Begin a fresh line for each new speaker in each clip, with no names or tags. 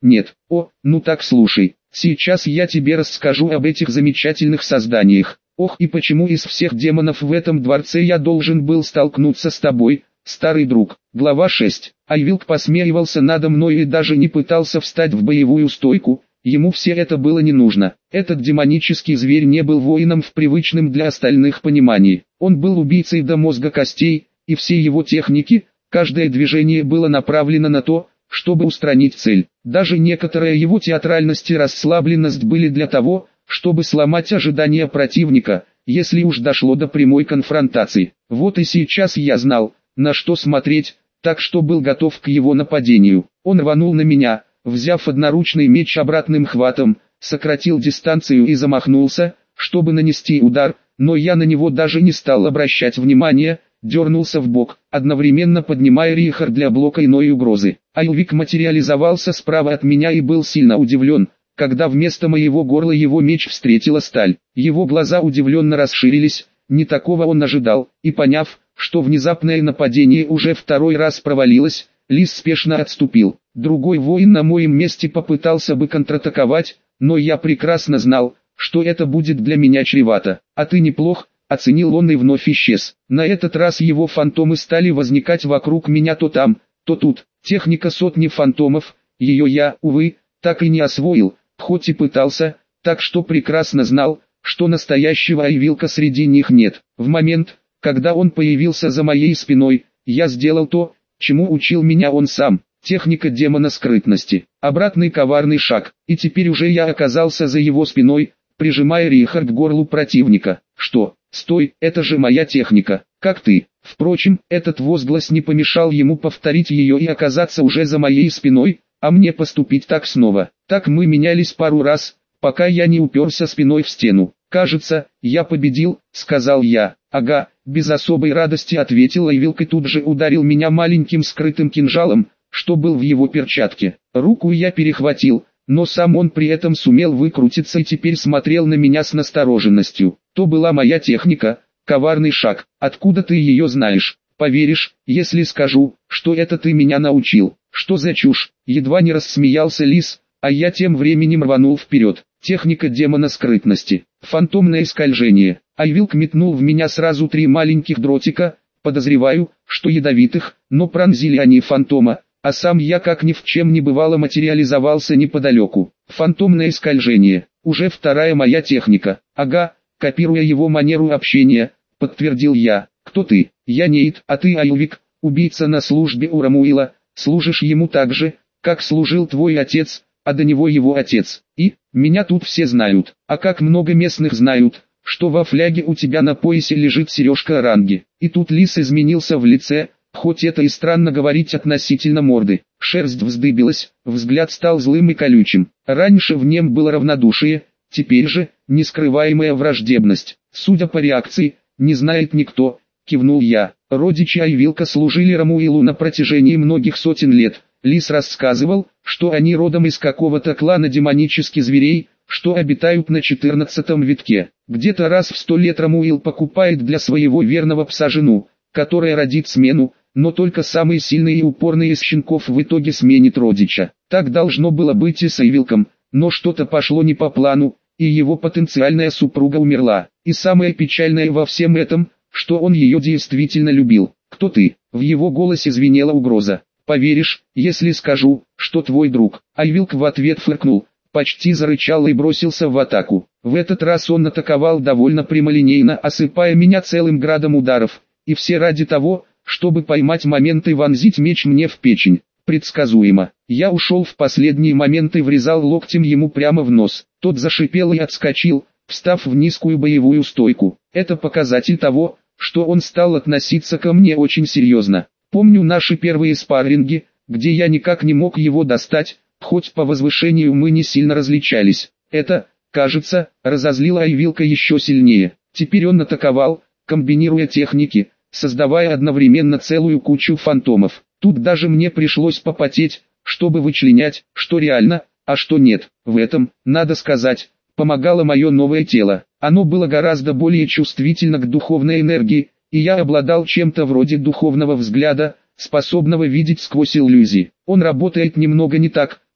Нет. О, ну так слушай. Сейчас я тебе расскажу об этих замечательных созданиях. Ох, и почему из всех демонов в этом дворце я должен был столкнуться с тобой, старый друг. Глава 6. Айвилк посмеивался надо мной и даже не пытался встать в боевую стойку. Ему все это было не нужно. Этот демонический зверь не был воином в привычном для остальных понимании. Он был убийцей до мозга костей, и все его техники, каждое движение было направлено на то, чтобы устранить цель. Даже некоторая его театральность и расслабленность были для того, чтобы сломать ожидания противника, если уж дошло до прямой конфронтации. Вот и сейчас я знал, на что смотреть, так что был готов к его нападению. Он рванул на меня, взяв одноручный меч обратным хватом, сократил дистанцию и замахнулся, чтобы нанести удар, но я на него даже не стал обращать внимания, дернулся в бок, одновременно поднимая Рихард для блока иной угрозы. Айвик материализовался справа от меня и был сильно удивлен, когда вместо моего горла его меч встретила сталь. Его глаза удивленно расширились, не такого он ожидал, и поняв, что внезапное нападение уже второй раз провалилось, Лис спешно отступил. Другой воин на моем месте попытался бы контратаковать, но я прекрасно знал, что это будет для меня чревато. А ты неплох, оценил он и вновь исчез. На этот раз его фантомы стали возникать вокруг меня то там, то тут. Техника сотни фантомов, ее я, увы, так и не освоил, хоть и пытался, так что прекрасно знал, что настоящего Айвилка среди них нет. В момент, когда он появился за моей спиной, я сделал то, чему учил меня он сам. Техника демона скрытности. Обратный коварный шаг. И теперь уже я оказался за его спиной, прижимая Рихард к горлу противника. Что? Стой, это же моя техника. Как ты? Впрочем, этот возглас не помешал ему повторить ее и оказаться уже за моей спиной, а мне поступить так снова. Так мы менялись пару раз, пока я не уперся спиной в стену. «Кажется, я победил», — сказал я. «Ага», — без особой радости ответил Айвилк и тут же ударил меня маленьким скрытым кинжалом, что был в его перчатке. Руку я перехватил, но сам он при этом сумел выкрутиться и теперь смотрел на меня с настороженностью. То была моя техника, коварный шаг. Откуда ты ее знаешь? Поверишь, если скажу, что это ты меня научил? Что за чушь? Едва не рассмеялся Лис, а я тем временем рванул вперед. Техника демона скрытности. Фантомное скольжение. Айвилк метнул в меня сразу 3 маленьких дротика, подозреваю, что ядовитых, но пронзили они фантома, а сам я как ни в чем не бывало материализовался неподалеку. Фантомное скольжение. Уже вторая моя техника. Ага, копируя его манеру общения, подтвердил я. Кто ты? Я Нейт, а ты Айвик, убийца на службе у Рамуила, служишь ему так же, как служил твой отец, а до него его отец. И, меня тут все знают, а как много местных знают, что во фляге у тебя на поясе лежит сережка Оранги. И тут Лис изменился в лице, хоть это и странно говорить относительно морды. Шерсть вздыбилась, взгляд стал злым и колючим. Раньше в нем было равнодушие, теперь же, нескрываемая враждебность. Судя по реакции, не знает никто, кивнул я. Родичи Айвилка служили Рамуилу на протяжении многих сотен лет. Лис рассказывал, что они родом из какого-то клана демонических зверей, что обитают на 14-м витке. Где-то раз в 100 лет Рамуил покупает для своего верного пса жену, которая родит смену, но только самый сильный и упорный из щенков в итоге сменит родича. Так должно было быть и с Айвилком, но что-то пошло не по плану, и его потенциальная супруга умерла. И самое печальное во всем этом, что он ее действительно любил. «Кто ты?» В его голосе звенела угроза. «Поверишь, если скажу, что твой друг?» Айвилк в ответ фыркнул, почти зарычал и бросился в атаку. В этот раз он атаковал довольно прямолинейно, осыпая меня целым градом ударов, и все ради того, чтобы поймать момент и вонзить меч мне в печень. Предсказуемо. Я ушел в последний момент и врезал локтем ему прямо в нос. Тот зашипел и отскочил, встав в низкую боевую стойку. Это показатель того, что он стал относиться ко мне очень серьезно. Помню наши первые спарринги, где я никак не мог его достать, хоть по возвышению мы не сильно различались. Это, кажется, разозлило Айвилка еще сильнее. Теперь он атаковал, комбинируя техники, создавая одновременно целую кучу фантомов. Тут даже мне пришлось попотеть, чтобы вычленять, что реально, а что нет. В этом, надо сказать, помогало мое новое тело. Оно было гораздо более чувствительно к духовной энергии, и я обладал чем-то вроде духовного взгляда, способного видеть сквозь иллюзии. Он работает немного не так,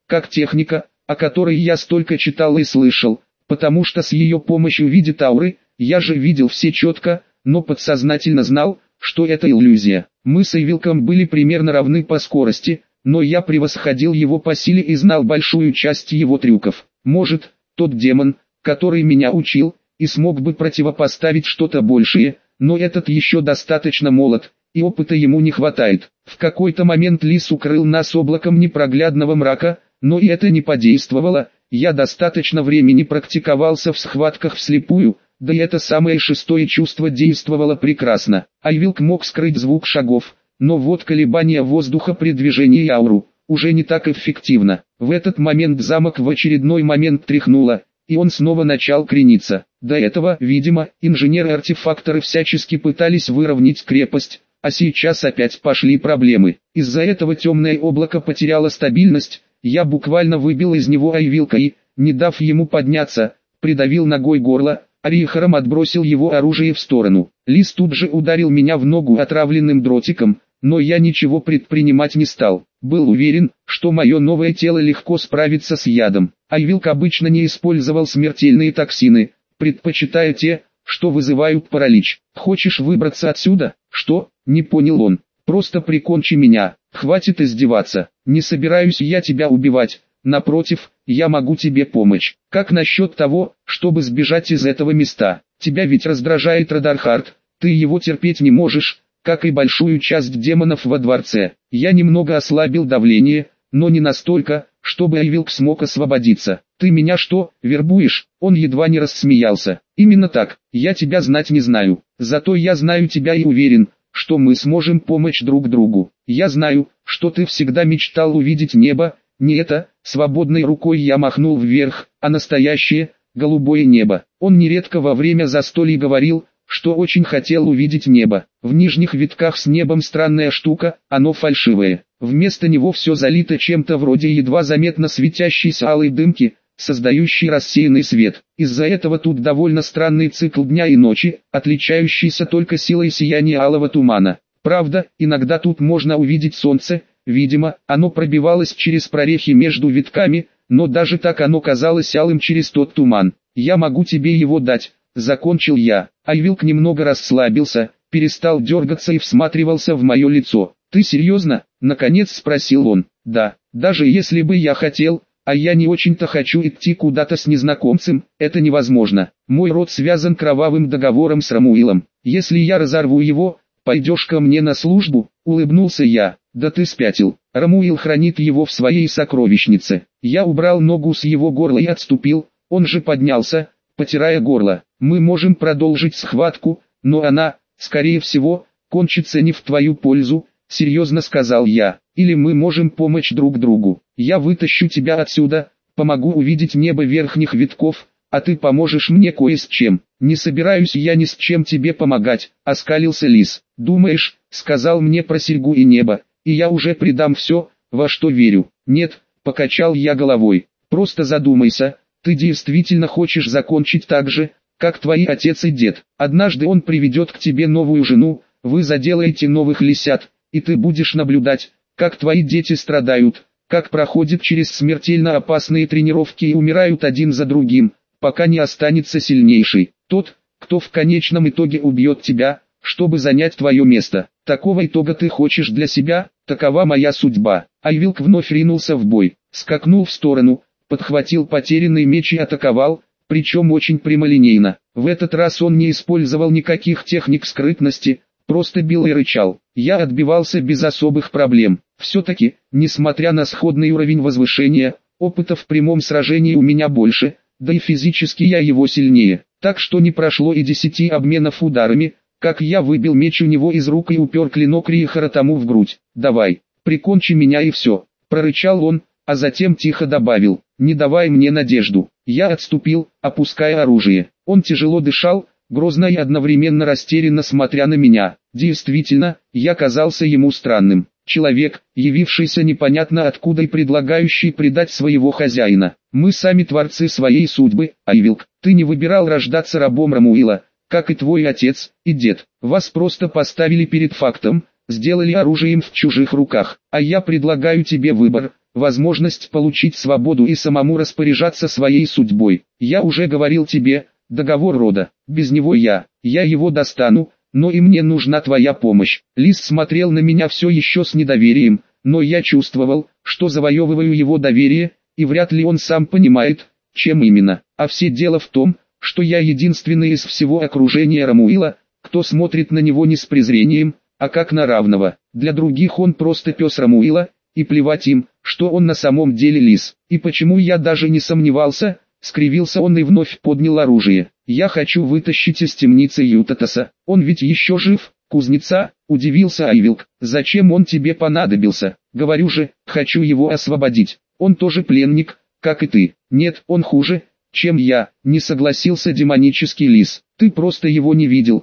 как техника, о которой я столько читал и слышал, потому что с ее помощью видит ауры, я же видел все четко, но подсознательно знал, что это иллюзия. Мы с Эйвилком были примерно равны по скорости, но я превосходил его по силе и знал большую часть его трюков. Может, тот демон, который меня учил, и смог бы противопоставить что-то большее, но этот еще достаточно молод, и опыта ему не хватает. В какой-то момент лис укрыл нас облаком непроглядного мрака, но и это не подействовало. Я достаточно времени практиковался в схватках вслепую, да и это самое шестое чувство действовало прекрасно. Айвилк мог скрыть звук шагов, но вот колебания воздуха при движении ауру уже не так эффективно. В этот момент замок в очередной момент тряхнуло, и он снова начал крениться. До этого, видимо, инженеры-артефакторы всячески пытались выровнять крепость, а сейчас опять пошли проблемы. Из-за этого темное облако потеряло стабильность, я буквально выбил из него Айвилка и, не дав ему подняться, придавил ногой горло, а вихром отбросил его оружие в сторону. Лис тут же ударил меня в ногу отравленным дротиком, но я ничего предпринимать не стал. Был уверен, что мое новое тело легко справится с ядом. Айвилк обычно не использовал смертельные токсины, предпочитая те, что вызывают паралич. «Хочешь выбраться отсюда?» «Что?» — не понял он. «Просто прикончи меня, хватит издеваться. Не собираюсь я тебя убивать, напротив, я могу тебе помочь. Как насчет того, чтобы сбежать из этого места? Тебя ведь раздражает Радархард, ты его терпеть не можешь, как и большую часть демонов во дворце. Я немного ослабил давление, но не настолько, чтобы Айвилк смог освободиться. Ты меня что, вербуешь?» Он едва не рассмеялся. «Именно так, я тебя знать не знаю. Зато я знаю тебя и уверен, что мы сможем помочь друг другу. Я знаю, что ты всегда мечтал увидеть небо, не это, свободной рукой я махнул вверх, а настоящее, голубое небо». Он нередко во время застолья говорил, что очень хотел увидеть небо. В нижних витках с небом странная штука, оно фальшивое. Вместо него все залито чем-то вроде едва заметно светящейся алой дымки, создающей рассеянный свет. Из-за этого тут довольно странный цикл дня и ночи, отличающийся только силой сияния алого тумана. Правда, иногда тут можно увидеть солнце, видимо, оно пробивалось через прорехи между витками, но даже так оно казалось алым через тот туман. «Я могу тебе его дать», — закончил я. Айвилк немного расслабился, перестал дергаться и всматривался в мое лицо. «Ты серьезно?» — наконец спросил он. «Да, даже если бы я хотел, а я не очень-то хочу идти куда-то с незнакомцем, это невозможно. Мой род связан кровавым договором с Рамуилом. Если я разорву его, пойдешь ко мне на службу?» — улыбнулся я. «Да ты спятил. Рамуил хранит его в своей сокровищнице». Я убрал ногу с его горла и отступил, он же поднялся, потирая горло. «Мы можем продолжить схватку, но она, скорее всего, кончится не в твою пользу», — серьезно сказал я. «Или мы можем помочь друг другу. Я вытащу тебя отсюда, помогу увидеть небо верхних витков, а ты поможешь мне кое с чем». «Не собираюсь я ни с чем тебе помогать», — оскалился лис. «Думаешь, сказал мне про серьгу и небо, и я уже предам все, во что верю?» «Нет», — покачал я головой. «Просто задумайся, ты действительно хочешь закончить так же, как твои отец и дед. Однажды он приведет к тебе новую жену, вы заделаете новых лисят, и ты будешь наблюдать, как твои дети страдают, как проходят через смертельно опасные тренировки и умирают один за другим, пока не останется сильнейший, тот, кто в конечном итоге убьет тебя, чтобы занять твое место. Такого итога ты хочешь для себя? Такова моя судьба». Айвилк вновь ринулся в бой, скакнул в сторону, подхватил потерянный меч и атаковал, причем очень прямолинейно. В этот раз он не использовал никаких техник скрытности, просто бил и рычал. Я отбивался без особых проблем. Все-таки, несмотря на сходный уровень возвышения, опыта в прямом сражении у меня больше, да и физически я его сильнее. Так что не прошло и 10 обменов ударами, как я выбил меч у него из рук и упер клинок Риехара тому в грудь. «Давай, прикончи меня и все», — прорычал он, а затем тихо добавил: «Не давай мне надежду». Я отступил, опуская оружие. Он тяжело дышал, грозно и одновременно растерянно смотря на меня. Действительно, я казался ему странным. Человек, явившийся непонятно откуда и предлагающий предать своего хозяина. Мы сами творцы своей судьбы, Айвилк. Ты не выбирал рождаться рабом Рамуила, как и твой отец и дед. Вас просто поставили перед фактом, сделали оружием в чужих руках. А я предлагаю тебе выбор: возможность получить свободу и самому распоряжаться своей судьбой. Я уже говорил тебе, договор рода, без него я его достану, но и мне нужна твоя помощь. Лис смотрел на меня все еще с недоверием, но я чувствовал, что завоевываю его доверие, и вряд ли он сам понимает, чем именно. А все дело в том, что я единственный из всего окружения Рамуила, кто смотрит на него не с презрением, а как на равного. Для других он просто пес Рамуила, и плевать им, что он на самом деле лис. И почему я даже не сомневался, скривился он и вновь поднял оружие. Я хочу вытащить из темницы Ютатаса. Он ведь еще жив, кузнеца, удивился Айвилк. Зачем он тебе понадобился? Говорю же, хочу его освободить. Он тоже пленник, как и ты. Нет, он хуже, чем я, не согласился демонический лис. Ты просто его не видел,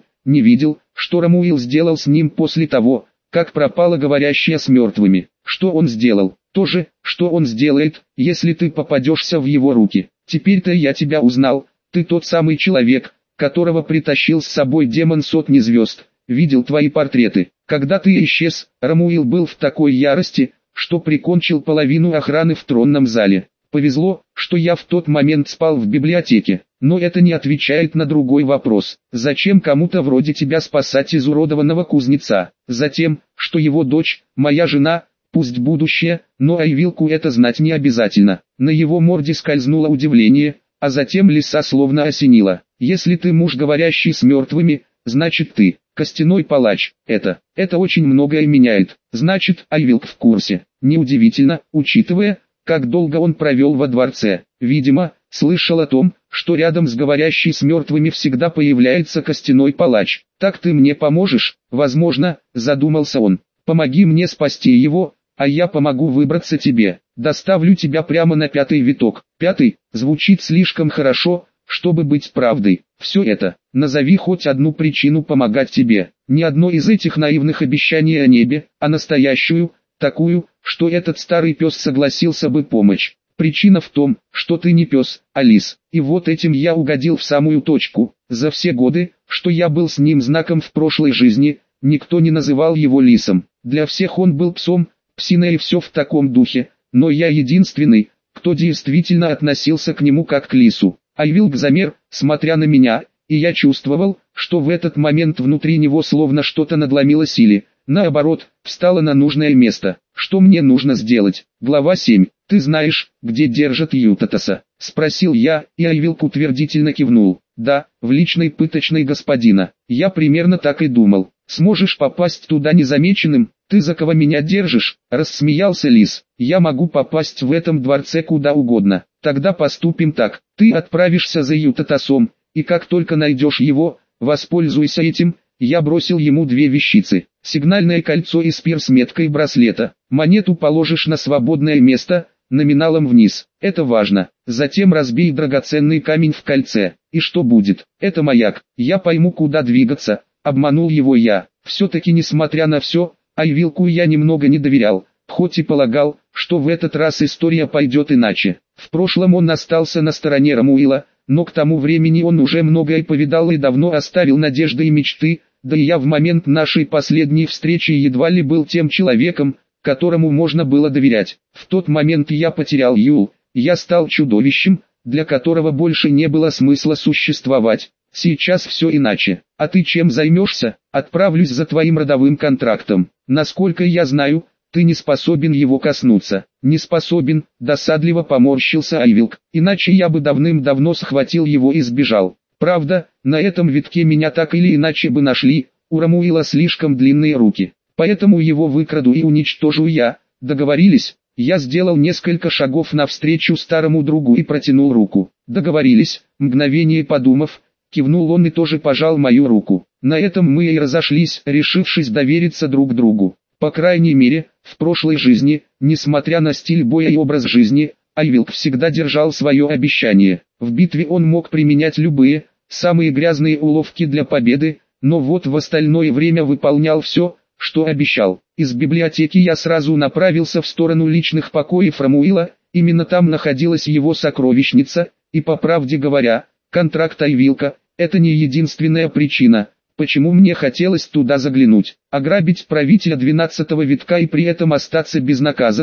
что Рамуил сделал с ним после того, как пропала говорящая с мертвыми. Что он сделал? То же, что он сделает, если ты попадешься в его руки. Теперь-то я тебя узнал, ты тот самый человек, которого притащил с собой демон сотни звезд. Видел твои портреты. Когда ты исчез, Рамуил был в такой ярости, что прикончил половину охраны в тронном зале. Повезло, что я в тот момент спал в библиотеке. Но это не отвечает на другой вопрос. Зачем кому-то вроде тебя спасать изуродованного кузнеца? Затем, что его дочь, моя жена, пусть будущее, но Айвилку это знать не обязательно. На его морде скользнуло удивление, а затем лиса словно осенило. Если ты муж, говорящий с мертвыми, значит ты, костяной палач. Это очень многое меняет. Значит, Айвилк в курсе. Неудивительно, учитывая, как долго он провел во дворце. Видимо, слышал о том, что рядом с говорящей с мертвыми всегда появляется костяной палач. Так ты мне поможешь? Возможно, задумался он. Помоги мне спасти его, а я помогу выбраться тебе. Доставлю тебя прямо на 5-й виток. 5-й, звучит слишком хорошо, чтобы быть правдой. Все это, назови хоть одну причину помогать тебе. Не одно из этих наивных обещаний о небе, а настоящую, такую, что этот старый пес согласился бы помочь. Причина в том, что ты не пес, а лис. И вот этим я угодил в самую точку. За все годы, что я был с ним знаком в прошлой жизни, никто не называл его лисом. Для всех он был псом, псиной и все в таком духе, но я единственный, кто действительно относился к нему как к лису. Айвилк замер, смотря на меня, и я чувствовал, что в этот момент внутри него словно что-то надломилось или, наоборот, встало на нужное место. Что мне нужно сделать? Глава 7. Ты знаешь, где держат Ютатаса? Спросил я, и Айвилк утвердительно кивнул. Да, в личной пыточной господина. Я примерно так и думал. Сможешь попасть туда незамеченным? Ты за кого меня держишь? Рассмеялся лис. Я могу попасть в этом дворце куда угодно. Тогда поступим так. Ты отправишься за Ютатасом, и как только найдешь его, воспользуйся этим. Я бросил ему 2 вещицы. Сигнальное кольцо и спир с меткой браслета. Монету положишь на свободное место, номиналом вниз. Это важно. Затем разбей драгоценный камень в кольце. И что будет? Это маяк. Я пойму, куда двигаться. Обманул его я. Все-таки несмотря на все, Айвилку я немного не доверял, хоть и полагал, что в этот раз история пойдет иначе. В прошлом он остался на стороне Рамуила, но к тому времени он уже многое повидал и давно оставил надежды и мечты, да и я в момент нашей последней встречи едва ли был тем человеком, которому можно было доверять. В тот момент я потерял Юл, я стал чудовищем, для которого больше не было смысла существовать. Сейчас все иначе. А ты чем займешься? Отправлюсь за твоим родовым контрактом. Насколько я знаю, ты не способен его коснуться. Не способен, досадливо поморщился Айвилк. Иначе я бы давным-давно схватил его и сбежал. Правда, на этом витке меня так или иначе бы нашли, у Рамуила слишком длинные руки. Поэтому его выкраду и уничтожу я. Договорились? Я сделал несколько шагов навстречу старому другу и протянул руку. Договорились, мгновение подумав, кивнул он и тоже пожал мою руку. На этом мы и разошлись, решившись довериться друг другу. По крайней мере, в прошлой жизни, несмотря на стиль боя и образ жизни, Айвилк всегда держал свое обещание. В битве он мог применять любые, самые грязные уловки для победы, но вот в остальное время выполнял все, что обещал. Из библиотеки я сразу направился в сторону личных покоев Рамуила, именно там находилась его сокровищница, и по правде говоря, контракт Айвилка – это не единственная причина, почему мне хотелось туда заглянуть. Ограбить правителя 12-го витка и при этом остаться безнаказанным,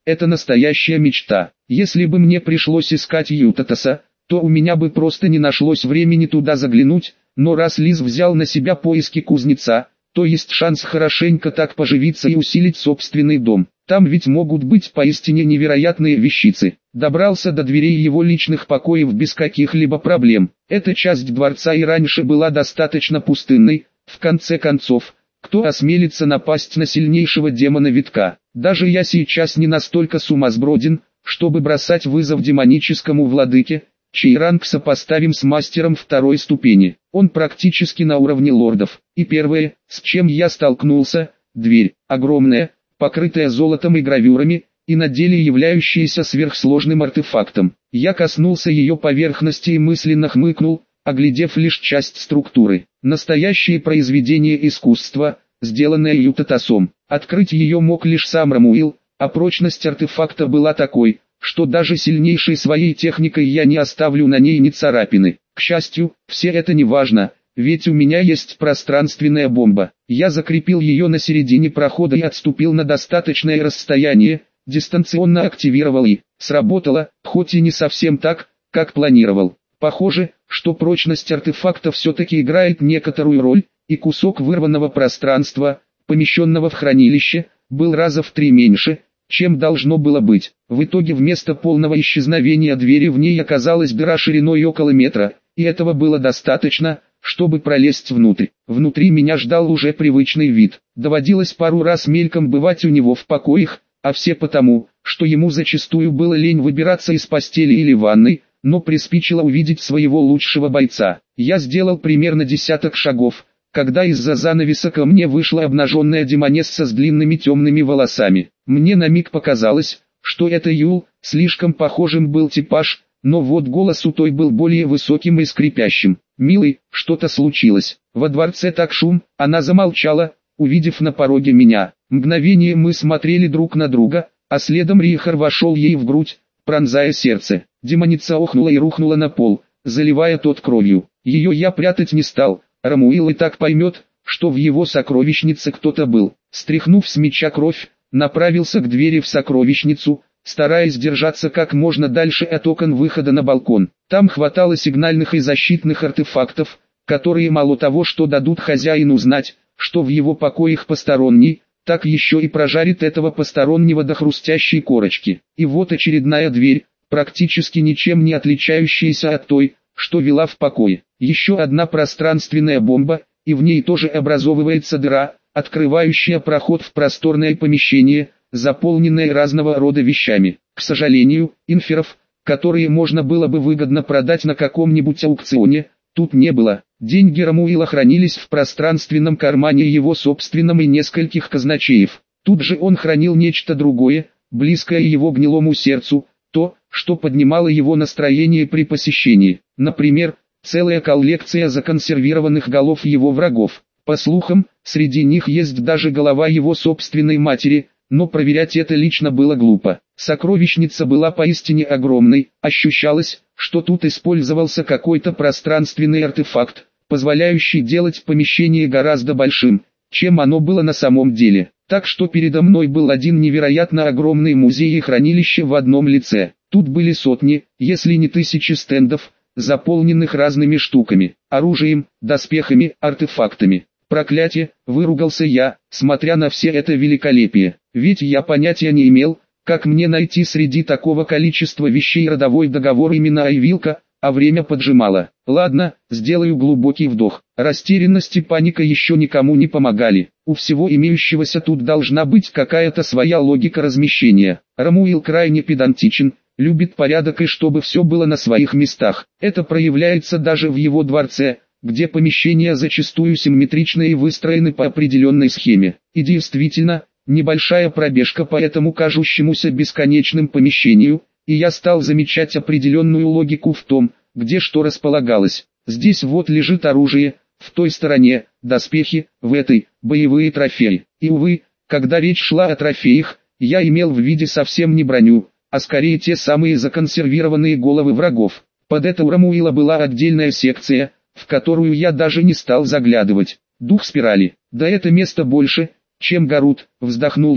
это настоящая мечта. Если бы мне пришлось искать Ютатоса, то у меня бы просто не нашлось времени туда заглянуть, но раз Лиз взял на себя поиски кузнеца, то есть шанс хорошенько так поживиться и усилить собственный дом. Там ведь могут быть поистине невероятные вещицы. Добрался до дверей его личных покоев без каких-либо проблем. Эта часть дворца и раньше была достаточно пустынной. В конце концов, кто осмелится напасть на сильнейшего демона витка? Даже я сейчас не настолько сумасброден, чтобы бросать вызов демоническому владыке, чей ранг сопоставим с мастером второй ступени. Он практически на уровне лордов. И первое, с чем я столкнулся, дверь, огромная, покрытая золотом и гравюрами, и на деле являющаяся сверхсложным артефактом. Я коснулся ее поверхности и мысленно хмыкнул, оглядев лишь часть структуры. Настоящее произведение искусства, сделанное Ютатосом. Открыть ее мог лишь сам Рамуил, а прочность артефакта была такой, что даже сильнейшей своей техникой я не оставлю на ней ни царапины. К счастью, все это не важно, ведь у меня есть пространственная бомба. Я закрепил ее на середине прохода и отступил на достаточное расстояние, дистанционно активировал и сработало, хоть и не совсем так, как планировал. Похоже, что прочность артефакта все-таки играет некоторую роль, и кусок вырванного пространства, помещенного в хранилище, был раза в 3 меньше, чем должно было быть. В итоге вместо полного исчезновения двери в ней оказалась дыра шириной около метра, и этого было достаточно, чтобы пролезть внутрь. Внутри меня ждал уже привычный вид. Доводилось пару раз мельком бывать у него в покоях, а все потому, что ему зачастую было лень выбираться из постели или ванной, но приспичило увидеть своего лучшего бойца. Я сделал примерно 10 шагов, когда из-за занавеса ко мне вышла обнаженная демонесса с длинными темными волосами. Мне на миг показалось, что это Юл, слишком похожим был типаж, но вот голос у той был более высоким и скрипящим. «Милый, что-то случилось. Во дворце так шум», она замолчала, увидев на пороге меня. Мгновение мы смотрели друг на друга, а следом Рихар вошел ей в грудь, пронзая сердце. Демоница охнула и рухнула на пол, заливая тот кровью. Ее я прятать не стал, Рамуил и так поймет, что в его сокровищнице кто-то был. Стряхнув с меча кровь, направился к двери в сокровищницу, стараясь держаться как можно дальше от окон выхода на балкон. Там хватало сигнальных и защитных артефактов, которые мало того, что дадут хозяину знать, что в его покоях посторонний, так еще и прожарит этого постороннего до хрустящей корочки. И вот очередная дверь, практически ничем не отличающаяся от той, что вела в покое. Еще одна пространственная бомба, и в ней тоже образовывается дыра, открывающая проход в просторное помещение, заполненное разного рода вещами. К сожалению, инферов, которые можно было бы выгодно продать на каком-нибудь аукционе, тут не было. Деньги Рамуила хранились в пространственном кармане его собственном и нескольких казначеев. Тут же он хранил нечто другое, близкое его гнилому сердцу, то, что поднимало его настроение при посещении. Например, целая коллекция законсервированных голов его врагов. По слухам, среди них есть даже голова его собственной матери, но проверять это лично было глупо. Сокровищница была поистине огромной, ощущалось, что тут использовался какой-то пространственный артефакт, позволяющий делать помещение гораздо большим, чем оно было на самом деле. Так что передо мной был один невероятно огромный музей и хранилище в одном лице. Тут были сотни, если не тысячи стендов, заполненных разными штуками, оружием, доспехами, артефактами. Проклятие, выругался я, смотря на все это великолепие. Ведь я понятия не имел, как мне найти среди такого количества вещей родовой договор именно Айвилка, а время поджимало. Ладно, сделаю глубокий вдох. Растерянность и паника еще никому не помогали. У всего имеющегося тут должна быть какая-то своя логика размещения. Рамуил крайне педантичен, любит порядок и чтобы все было на своих местах. Это проявляется даже в его дворце, где помещения зачастую симметричны и выстроены по определенной схеме. И действительно, небольшая пробежка по этому кажущемуся бесконечным помещению, и я стал замечать определенную логику в том, где что располагалось. Здесь вот лежит оружие, в той стороне доспехи, в этой боевые трофеи. И увы, когда речь шла о трофеях, я имел в виде совсем не броню, а скорее те самые законсервированные головы врагов. Под это у Рамуила была отдельная секция, в которую я даже не стал заглядывать. Дух спирали. Да это место больше, чем Гарут, вздохнул я,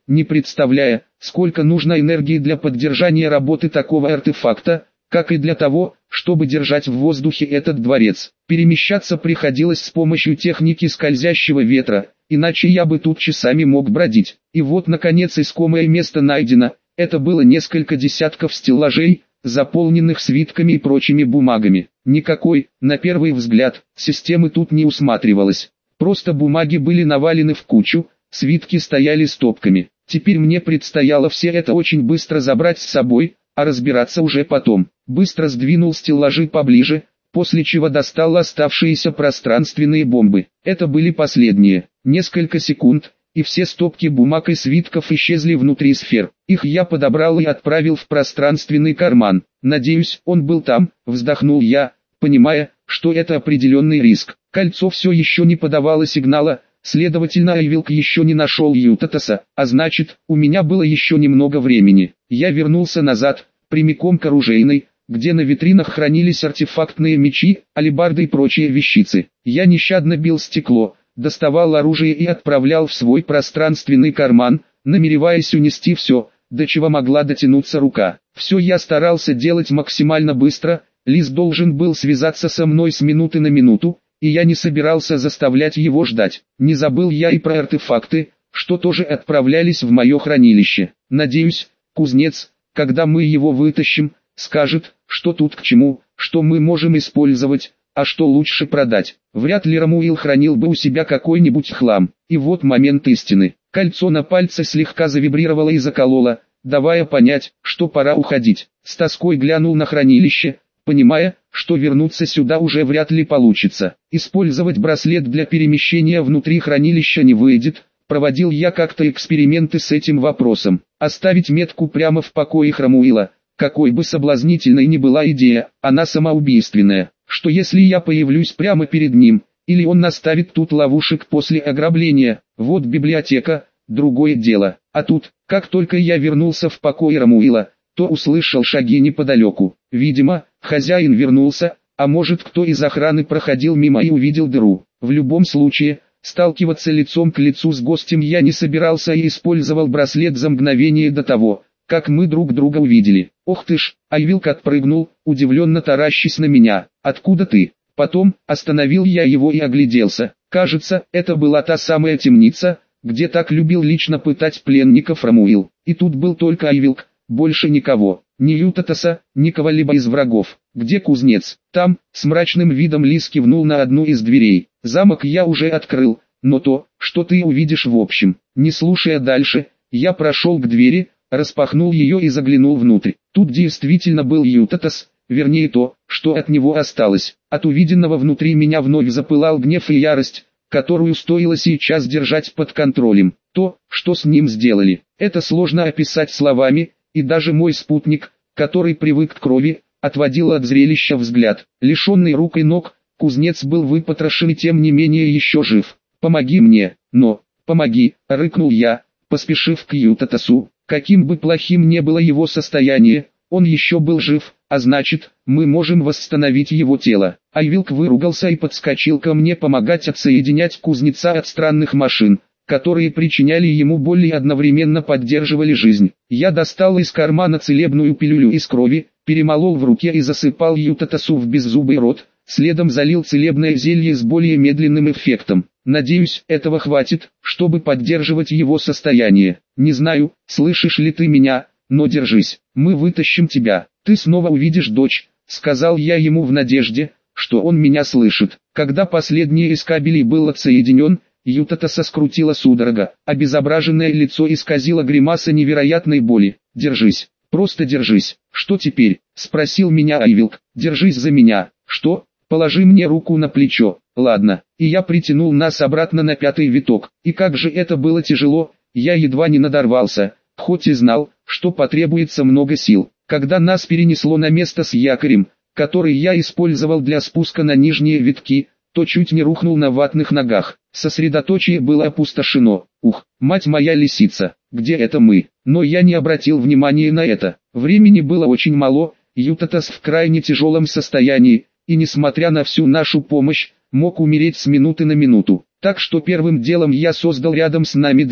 не представляя, сколько нужно энергии для поддержания работы такого артефакта, как и для того, чтобы держать в воздухе этот дворец. Перемещаться приходилось с помощью техники скользящего ветра, иначе я бы тут часами мог бродить. И вот наконец искомое место найдено. Это было несколько десятков стеллажей, заполненных свитками и прочими бумагами. Никакой, на первый взгляд, системы тут не усматривалось. Просто бумаги были навалены в кучу, свитки стояли стопками. Теперь мне предстояло все это очень быстро забрать с собой, а разбираться уже потом. Быстро сдвинул стеллажи поближе, после чего достал оставшиеся пространственные бомбы. Это были последние. Несколько секунд, и все стопки бумаг и свитков исчезли внутри сфер. Их я подобрал и отправил в пространственный карман. Надеюсь, он был там, вздохнул я, понимая, что это определенный риск. Кольцо все еще не подавало сигнала, следовательно Айвилк еще не нашел Ютатоса, а значит, у меня было еще немного времени. Я вернулся назад, прямиком к оружейной, где на витринах хранились артефактные мечи, алебарды и прочие вещицы. Я нещадно бил стекло, доставал оружие и отправлял в свой пространственный карман, намереваясь унести все, до чего могла дотянуться рука. Все я старался делать максимально быстро, Лис должен был связаться со мной с минуты на минуту, и я не собирался заставлять его ждать. Не забыл я и про артефакты, что тоже отправлялись в мое хранилище. Надеюсь, кузнец, когда мы его вытащим, скажет, что тут к чему, что мы можем использовать, а что лучше продать. Вряд ли Рамуил хранил бы у себя какой-нибудь хлам. И вот момент истины. Кольцо на пальце слегка завибрировало и закололо, давая понять, что пора уходить. С тоской глянул на хранилище, понимая, что вернуться сюда уже вряд ли получится. Использовать браслет для перемещения внутри хранилища не выйдет. Проводил я как-то эксперименты с этим вопросом. Оставить метку прямо в покоях Рамуила, какой бы соблазнительной ни была идея, она самоубийственная. Что если я появлюсь прямо перед ним, или он наставит тут ловушек после ограбления? Вот библиотека, другое дело. А тут, как только я вернулся в покой Рамуила, то услышал шаги неподалеку. Видимо, хозяин вернулся, а может кто из охраны проходил мимо и увидел дыру. В любом случае, сталкиваться лицом к лицу с гостем я не собирался и использовал браслет за мгновение до того, как мы друг друга увидели. Ох ты ж, Айвилк отпрыгнул, удивленно таращись на меня. Откуда ты? Потом, остановил я его и огляделся. Кажется, это была та самая темница, где так любил лично пытать пленников Рамуил. И тут был только Айвилк, больше никого. Ни Ютатоса, ни кого-либо из врагов. Где кузнец? Там, с мрачным видом Лис кивнул на одну из дверей. Замок я уже открыл, но то, что ты увидишь в общем. Не слушая дальше, я прошел к двери, распахнул ее и заглянул внутрь. Тут действительно был Ютатос, вернее то, что от него осталось. От увиденного внутри меня вновь запылал гнев и ярость, которую стоило сейчас держать под контролем. То, что с ним сделали, это сложно описать словами, и даже мой спутник, который привык к крови, отводил от зрелища взгляд. Лишенный рук и ног, кузнец был выпотрошен и тем не менее еще жив. «Помоги мне, но, помоги!» — рыкнул я, поспешив к Ютатосу. Каким бы плохим ни было его состояние, он еще был жив, а значит, мы можем восстановить его тело. Айвилк выругался и подскочил ко мне помогать отсоединять кузнеца от странных машин, которые причиняли ему боль и одновременно поддерживали жизнь. Я достал из кармана целебную пилюлю из крови, перемолол в руке и засыпал Ютатосу в беззубый рот, следом залил целебное зелье с более медленным эффектом. Надеюсь, этого хватит, чтобы поддерживать его состояние. Не знаю, слышишь ли ты меня, но держись, мы вытащим тебя. Ты снова увидишь дочь, сказал я ему в надежде, что он меня слышит. Когда последний из кабелей был отсоединен, Ютатоса скрутила судорога, обезображенное лицо исказило гримаса невероятной боли. «Держись, просто держись». «Что теперь?» — спросил меня Айвилк. «Держись за меня». «Что?» «Положи мне руку на плечо». «Ладно». И я притянул нас обратно на 5-й виток. И как же это было тяжело, я едва не надорвался, хоть и знал, что потребуется много сил. Когда нас перенесло на место с якорем, который я использовал для спуска на нижние витки, то чуть не рухнул на ватных ногах. Сосредоточие было опустошено. Ух, мать моя лисица, где это мы? Но я не обратил внимания на это. Времени было очень мало, Ютатос в крайне тяжелом состоянии, и несмотря на всю нашу помощь, мог умереть с минуты на минуту. Так что первым делом я создал рядом с нами дверь,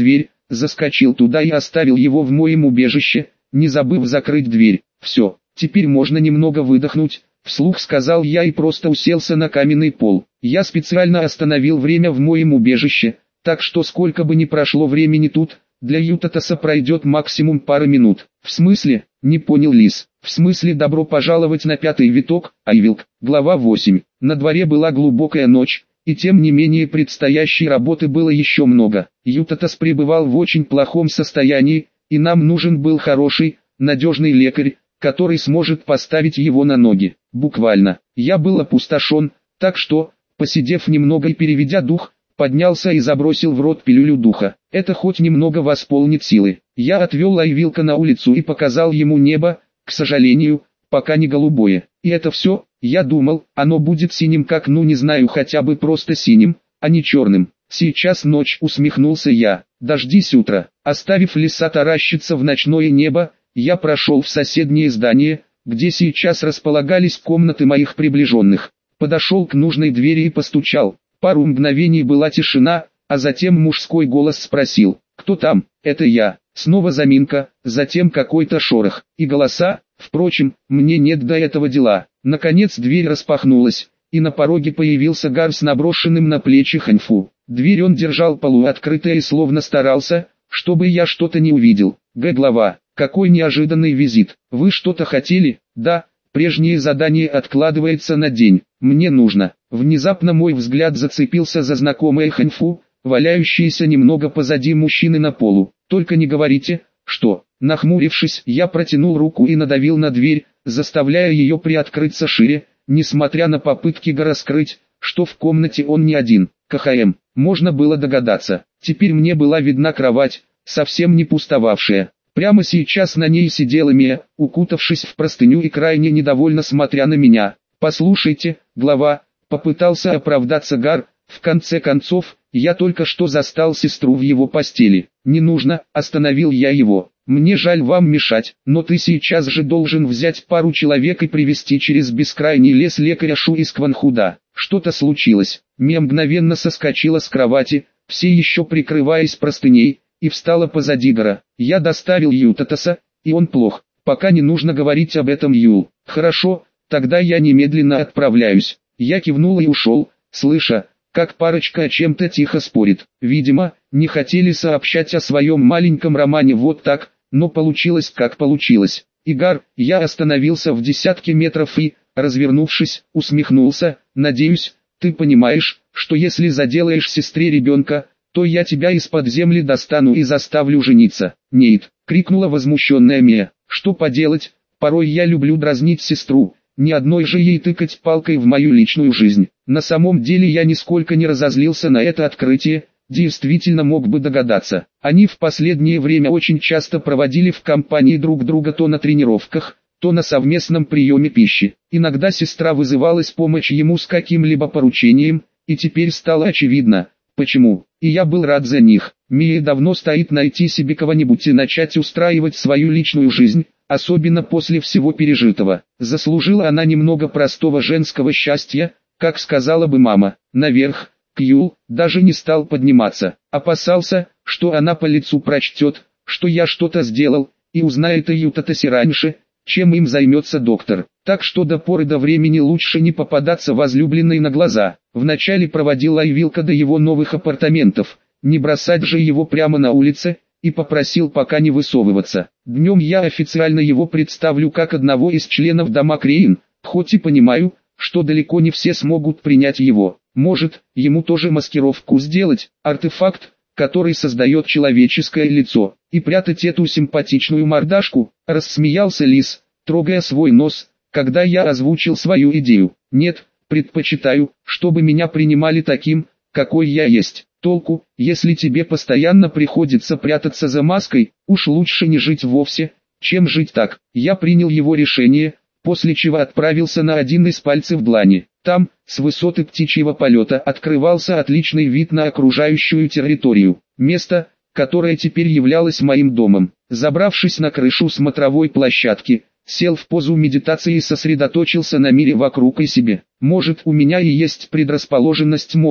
заскочил туда и оставил его в моем убежище, не забыв закрыть дверь. Все, теперь можно немного выдохнуть, вслух сказал я и просто уселся на каменный пол. Я специально остановил время в моем убежище, так что сколько бы ни прошло времени тут, для Ютатаса пройдет максимум пара минут. В смысле, не понял Лис. В смысле добро пожаловать на 5-й виток, Айвилк. Глава 8. На дворе была глубокая ночь, и тем не менее предстоящей работы было еще много. Ютатас пребывал в очень плохом состоянии, и нам нужен был хороший, надежный лекарь, который сможет поставить его на ноги. Буквально. Я был опустошен, так что, посидев немного и переведя дух, поднялся и забросил в рот пилюлю духа. Это хоть немного восполнит силы. Я отвел Айвилка на улицу и показал ему небо, к сожалению, пока не голубое. И это все, я думал, оно будет синим как не знаю, хотя бы просто синим, а не черным. Сейчас ночь, усмехнулся я. Дождись утра. Оставив Лиса таращиться в ночное небо, я прошел в соседнее здание, где сейчас располагались комнаты моих приближенных. Подошел к нужной двери и постучал. Пару мгновений была тишина, а затем мужской голос спросил: «Кто там?» «Это я». Снова заминка, затем какой-то шорох, и голоса, впрочем, мне нет до этого дела. Наконец дверь распахнулась, и на пороге появился Гар с наброшенным на плечи ханьфу. Дверь он держал полуоткрытой и словно старался, чтобы я что-то не увидел. Глава, какой неожиданный визит. Вы что-то хотели? Да, прежнее задание откладывается на день. Мне нужно. Внезапно мой взгляд зацепился за знакомое ханьфу, валяющееся немного позади мужчины на полу. Только не говорите, что... Нахмурившись, я протянул руку и надавил на дверь, заставляя ее приоткрыться шире, несмотря на попытки раскрыть, что в комнате он не один. КХМ, можно было догадаться. Теперь мне была видна кровать, совсем не пустовавшая. Прямо сейчас на ней сидела Мия, укутавшись в простыню и крайне недовольно смотря на меня. «Послушайте, глава», — попытался оправдаться Гар, «в конце концов, я только что застал сестру в его постели». «Не нужно», — остановил я его. «Мне жаль вам мешать, но ты сейчас же должен взять пару человек и привести через бескрайний лес лекаря Шу из Кванхуда». Что-то случилось. Мия мгновенно соскочила с кровати, все еще прикрываясь простыней, и встала позади Гара. «Я доставил Ютатаса, и он плох. Пока не нужно говорить об этом, Юл». «Хорошо, тогда я немедленно отправляюсь». Я кивнул и ушел, слыша, как парочка о чем-то тихо спорит. Видимо, не хотели сообщать о своем маленьком романе вот так, но получилось как получилось. «Игар», я остановился в десятке метров и, развернувшись, усмехнулся. «Надеюсь, ты понимаешь, что если заделаешь сестре ребенка, то я тебя из-под земли достану и заставлю жениться». «Нет», — крикнула возмущенная Мия. «Что поделать, порой я люблю дразнить сестру, ни одной же ей тыкать палкой в мою личную жизнь». На самом деле я нисколько не разозлился на это открытие, действительно мог бы догадаться. Они в последнее время очень часто проводили в компании друг друга то на тренировках, то на совместном приеме пищи. Иногда сестра вызывалась помочь ему с каким-либо поручением, и теперь стало очевидно, почему. И я был рад за них. Мия давно стоит найти себе кого-нибудь и начать устраивать свою личную жизнь, особенно после всего пережитого. Заслужила она немного простого женского счастья, как сказала бы мама. Наверх, Кьюл, даже не стал подниматься. Опасался, что она по лицу прочтет, что я что-то сделал, и узнает о Ютатасе раньше, чем им займется доктор. Так что до поры до времени лучше не попадаться возлюбленной на глаза. Вначале проводил Айвилка до его новых апартаментов, не бросать же его прямо на улице, и попросил пока не высовываться. Днем я официально его представлю как одного из членов дома Креин, хоть и понимаю, что далеко не все смогут принять его. Может, ему тоже маскировку сделать, артефакт, который создает человеческое лицо, и прятать эту симпатичную мордашку, рассмеялся Лис, трогая свой нос, когда я озвучил свою идею. Нет, предпочитаю, чтобы меня принимали таким, какой я есть. Толку, если тебе постоянно приходится прятаться за маской, уж лучше не жить вовсе, чем жить так. Я принял его решение, после чего отправился на один из пальцев длани. Там, с высоты птичьего полета, открывался отличный вид на окружающую территорию. Место, которое теперь являлось моим домом. Забравшись на крышу смотровой площадки, сел в позу медитации и сосредоточился на мире вокруг и себе. Может, у меня и есть предрасположенность молнии,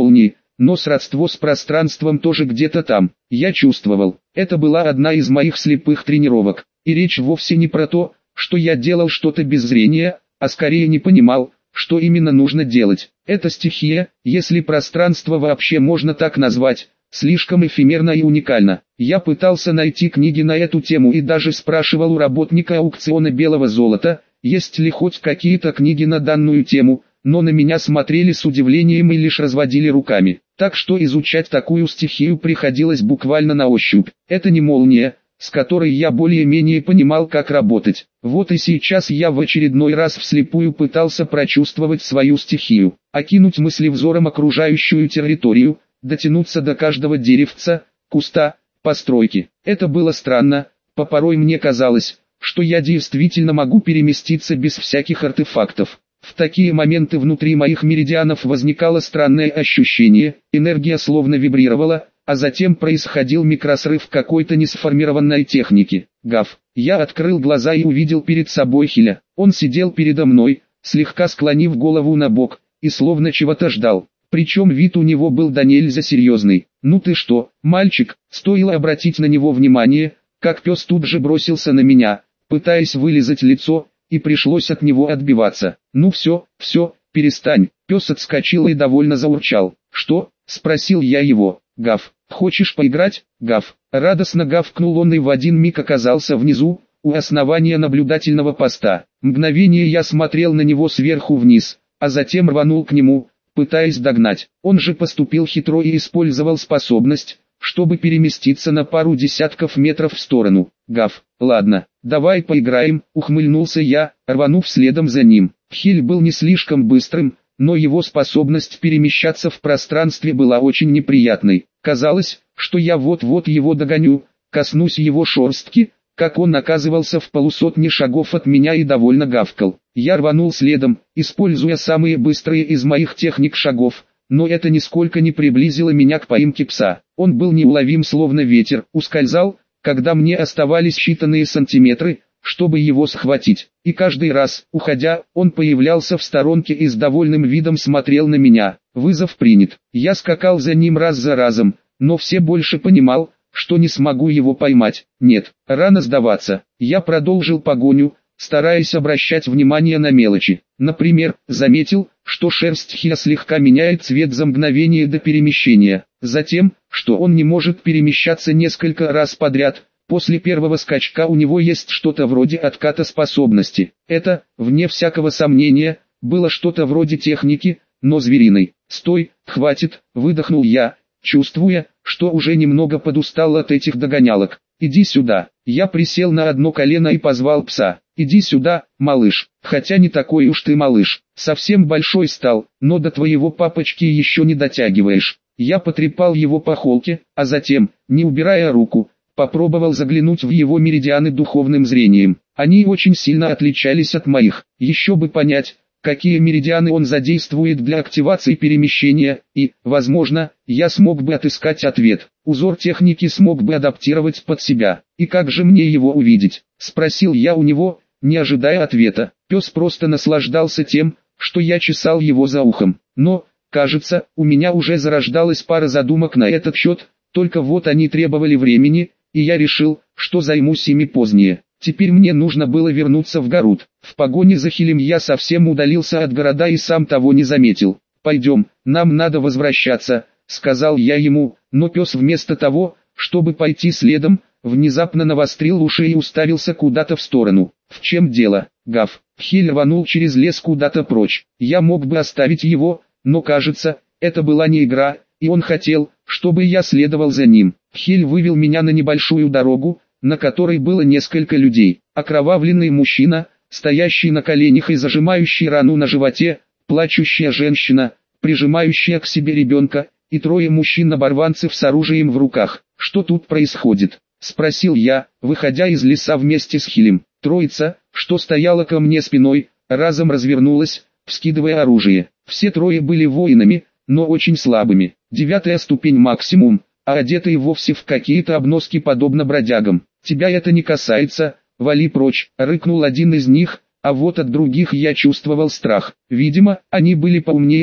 но сродство с пространством тоже где-то там. Я чувствовал, это была одна из моих слепых тренировок, и речь вовсе не про то, что я делал что-то без зрения, а скорее не понимал, что именно нужно делать. Эта стихия, если пространство вообще можно так назвать, слишком эфемерна и уникальна. Я пытался найти книги на эту тему и даже спрашивал у работника аукциона белого золота, есть ли хоть какие-то книги на данную тему, но на меня смотрели с удивлением и лишь разводили руками. Так что изучать такую стихию приходилось буквально на ощупь. Это не молния, с которой я более-менее понимал, как работать. Вот и сейчас я в очередной раз вслепую пытался прочувствовать свою стихию, окинуть мыслевзором окружающую территорию, дотянуться до каждого деревца, куста, постройки. Это было странно, порой мне казалось, что я действительно могу переместиться без всяких артефактов. В такие моменты внутри моих меридианов возникало странное ощущение, энергия словно вибрировала, а затем происходил микросрыв какой-то несформированной техники. Гав. Я открыл глаза и увидел перед собой Хиля. Он сидел передо мной, слегка склонив голову на бок, и словно чего-то ждал. Причем вид у него был до нельзя серьезный. «Ну ты что, мальчик?» Стоило обратить на него внимание, как пес тут же бросился на меня, пытаясь вылизать лицо, и пришлось от него отбиваться. «Ну все, перестань». Пес отскочил и довольно заурчал. «Что?» – спросил я его. «Гав, хочешь поиграть?» «Гав». Радостно гавкнул он и в один миг оказался внизу, у основания наблюдательного поста. Мгновение я смотрел на него сверху вниз, а затем рванул к нему, пытаясь догнать. Он же поступил хитро и использовал способность, чтобы переместиться на пару десятков метров в сторону. «Гав, ладно, давай поиграем», — ухмыльнулся я, рванув следом за ним. Хиль был не слишком быстрым, но его способность перемещаться в пространстве была очень неприятной. Казалось, что я вот-вот его догоню, коснусь его шерстки, как он оказывался в полусотни шагов от меня и довольно гавкал. Я рванул следом, используя самые быстрые из моих техник шагов, но это нисколько не приблизило меня к поимке пса. Он был неуловим словно ветер, ускользал, когда мне оставались считанные сантиметры, чтобы его схватить. И каждый раз, уходя, он появлялся в сторонке и с довольным видом смотрел на меня. Вызов принят. Я скакал за ним раз за разом, но все больше понимал, что не смогу его поймать. Нет, рано сдаваться. Я продолжил погоню, стараясь обращать внимание на мелочи. Например, заметил, что шерсть Хиля слегка меняет цвет за мгновение до перемещения. Затем, что он не может перемещаться несколько раз подряд. После первого скачка у него есть что-то вроде отката способности. Это, вне всякого сомнения, было что-то вроде техники, но звериной. «Стой, хватит», — выдохнул я, чувствуя, что уже немного подустал от этих догонялок. «Иди сюда». Я присел на одно колено и позвал пса. «Иди сюда, малыш». Хотя не такой уж ты малыш, совсем большой стал, но до твоего папочки еще не дотягиваешь. Я потрепал его по холке, а затем, не убирая руку, попробовал заглянуть в его меридианы духовным зрением. Они очень сильно отличались от моих. Еще бы понять, какие меридианы он задействует для активации перемещения, и, возможно, я смог бы отыскать ответ. Узор техники смог бы адаптировать под себя. «И как же мне его увидеть?» – спросил я у него, не ожидая ответа. Пес просто наслаждался тем, что я чесал его за ухом. Но, кажется, у меня уже зарождалась пара задумок на этот счет, только вот они требовали времени, и я решил, что займусь ими позднее. Теперь мне нужно было вернуться в Гарут. В погоне за Хилем я совсем удалился от города и сам того не заметил. «Пойдем, нам надо возвращаться», — сказал я ему, но пес вместо того, чтобы пойти следом, внезапно навострил уши и уставился куда-то в сторону. «В чем дело?» «Гав». Хиль рванул через лес куда-то прочь. Я мог бы оставить его, но кажется, это была не игра, и он хотел, чтобы я следовал за ним. Хиль вывел меня на небольшую дорогу, на которой было несколько людей. Окровавленный мужчина, стоящий на коленях и зажимающий рану на животе, плачущая женщина, прижимающая к себе ребенка, и трое мужчин-оборванцев с оружием в руках. «Что тут происходит?» – спросил я, выходя из леса вместе с Хилем. Троица, что стояла ко мне спиной, разом развернулась, вскидывая оружие. Все трое были воинами, но очень слабыми. 9-я ступень максимум, а одетые вовсе в какие-то обноски подобно бродягам. «Тебя это не касается, вали прочь», — рыкнул один из них, а вот от других я чувствовал страх. Видимо, они были поумнее и,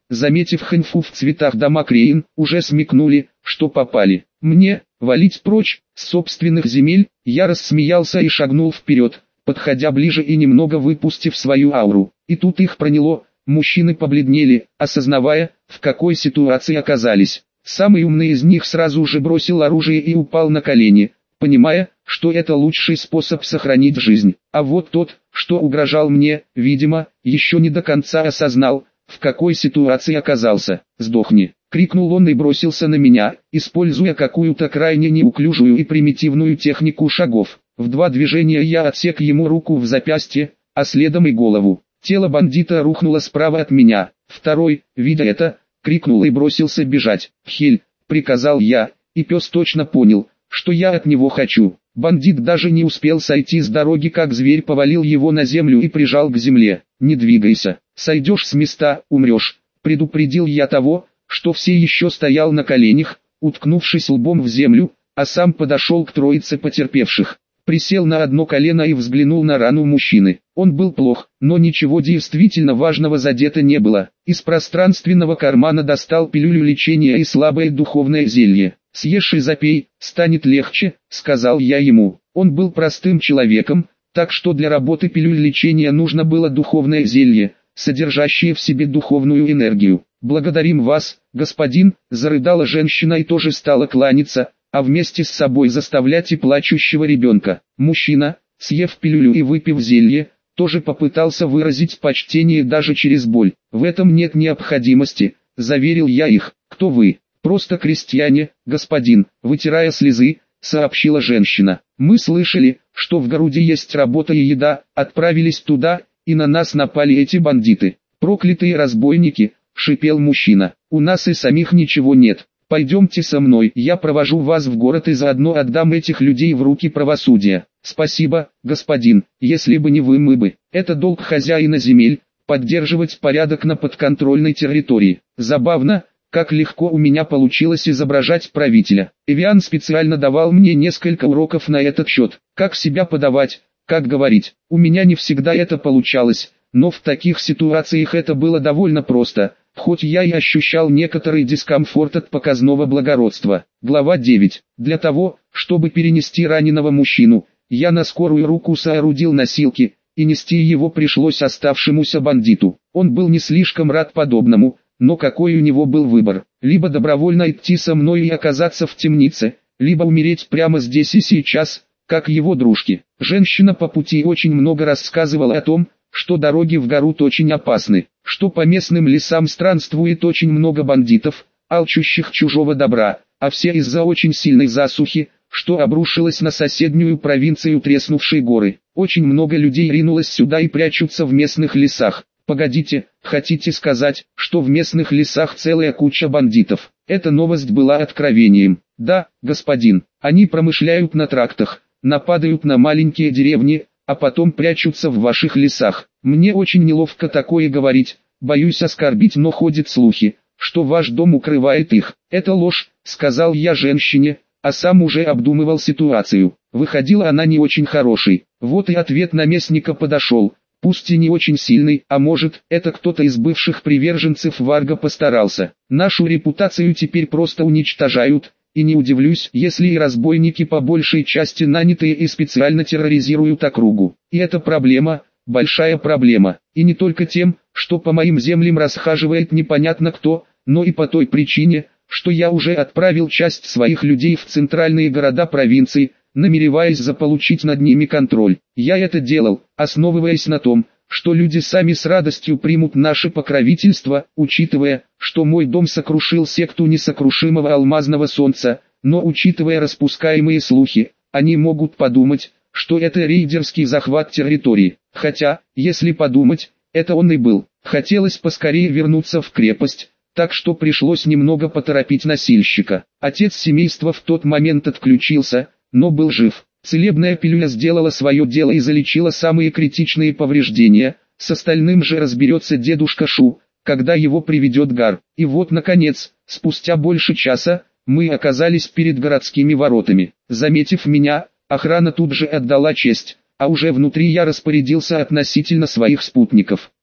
заметив ханьфу в цветах дома Креин, уже смекнули, что попали. Мне, валить прочь, с собственных земель, я рассмеялся и шагнул вперед, подходя ближе и немного выпустив свою ауру. И тут их проняло, мужчины побледнели, осознавая, в какой ситуации оказались. Самый умный из них сразу же бросил оружие и упал на колени, понимая, что это лучший способ сохранить жизнь. А вот тот, что угрожал мне, видимо, еще не до конца осознал, в какой ситуации оказался. «Сдохни!» — крикнул он и бросился на меня, используя какую-то крайне неуклюжую и примитивную технику шагов. В 2 движения я отсек ему руку в запястье, а следом и голову. Тело бандита рухнуло справа от меня. Второй, видя это, крикнул и бросился бежать. «Хель!» — приказал я, и пес точно понял, что я от него хочу. Бандит даже не успел сойти с дороги, как зверь повалил его на землю и прижал к земле. «Не двигайся, сойдешь с места, умрешь», — предупредил я того, что все еще стоял на коленях, уткнувшись лбом в землю, а сам подошел к троице потерпевших. Присел на одно колено и взглянул на рану мужчины. Он был плох, но ничего действительно важного задето не было. Из пространственного кармана достал пилюлю лечения и слабое духовное зелье. «Съешь и запей, станет легче», — сказал я ему. Он был простым человеком, так что для работы пилюль лечения нужно было духовное зелье, содержащее в себе духовную энергию. «Благодарим вас, господин», — зарыдала женщина и тоже стала кланяться, а вместе с собой заставлять и плачущего ребенка. Мужчина, съев пилюлю и выпив зелье, тоже попытался выразить почтение даже через боль. «В этом нет необходимости», — заверил я их. «Кто вы?» «Просто крестьяне, господин», — вытирая слезы, сообщила женщина. «Мы слышали, что в городе есть работа и еда, отправились туда, и на нас напали эти бандиты. Проклятые разбойники», — шипел мужчина. «У нас и самих ничего нет. Пойдемте со мной, я провожу вас в город и заодно отдам этих людей в руки правосудия». «Спасибо, господин, если бы не вы, мы бы. Это долг хозяина земель, поддерживать порядок на подконтрольной территории». Забавно, как легко у меня получилось изображать правителя. Эвиан специально давал мне несколько уроков на этот счет. Как себя подавать, как говорить. У меня не всегда это получалось, но в таких ситуациях это было довольно просто, хоть я и ощущал некоторый дискомфорт от показного благородства. Глава 9. Для того, чтобы перенести раненого мужчину, я на скорую руку соорудил носилки, и нести его пришлось оставшемуся бандиту. Он был не слишком рад подобному, но какой у него был выбор? Либо добровольно идти со мной и оказаться в темнице, либо умереть прямо здесь и сейчас, как его дружки. Женщина по пути очень много рассказывала о том, что дороги в гору очень опасны, что по местным лесам странствует очень много бандитов, алчущих чужого добра, а все из-за очень сильной засухи, что обрушилось на соседнюю провинцию треснувшей горы. Очень много людей ринулось сюда и прячутся в местных лесах. «Погодите, хотите сказать, что в местных лесах целая куча бандитов?» Эта новость была откровением. «Да, господин, они промышляют на трактах, нападают на маленькие деревни, а потом прячутся в ваших лесах. Мне очень неловко такое говорить, боюсь оскорбить, но ходят слухи, что ваш дом укрывает их». «Это ложь», — сказал я женщине, а сам уже обдумывал ситуацию. Выходила она не очень хорошей. Вот и ответ наместника подошел. Пусть и не очень сильный, а может, это кто-то из бывших приверженцев Варга постарался. Нашу репутацию теперь просто уничтожают, и не удивлюсь, если и разбойники по большей части нанятые и специально терроризируют округу. И это проблема, большая проблема. И не только тем, что по моим землям расхаживает непонятно кто, но и по той причине, что я уже отправил часть своих людей в центральные города провинций, намереваясь заполучить над ними контроль. Я это делал, основываясь на том, что люди сами с радостью примут наше покровительство, учитывая, что мой дом сокрушил секту несокрушимого алмазного солнца, но учитывая распускаемые слухи, они могут подумать, что это рейдерский захват территории. Хотя, если подумать, это он и был. Хотелось поскорее вернуться в крепость, так что пришлось немного поторопить носильщика. Отец семейства в тот момент отключился, но был жив. Целебная пилюля сделала свое дело и залечила самые критичные повреждения, с остальным же разберется дедушка Шу, когда его приведет Гар. И вот наконец, спустя больше часа, мы оказались перед городскими воротами. Заметив меня, охрана тут же отдала честь, а уже внутри я распорядился относительно своих спутников.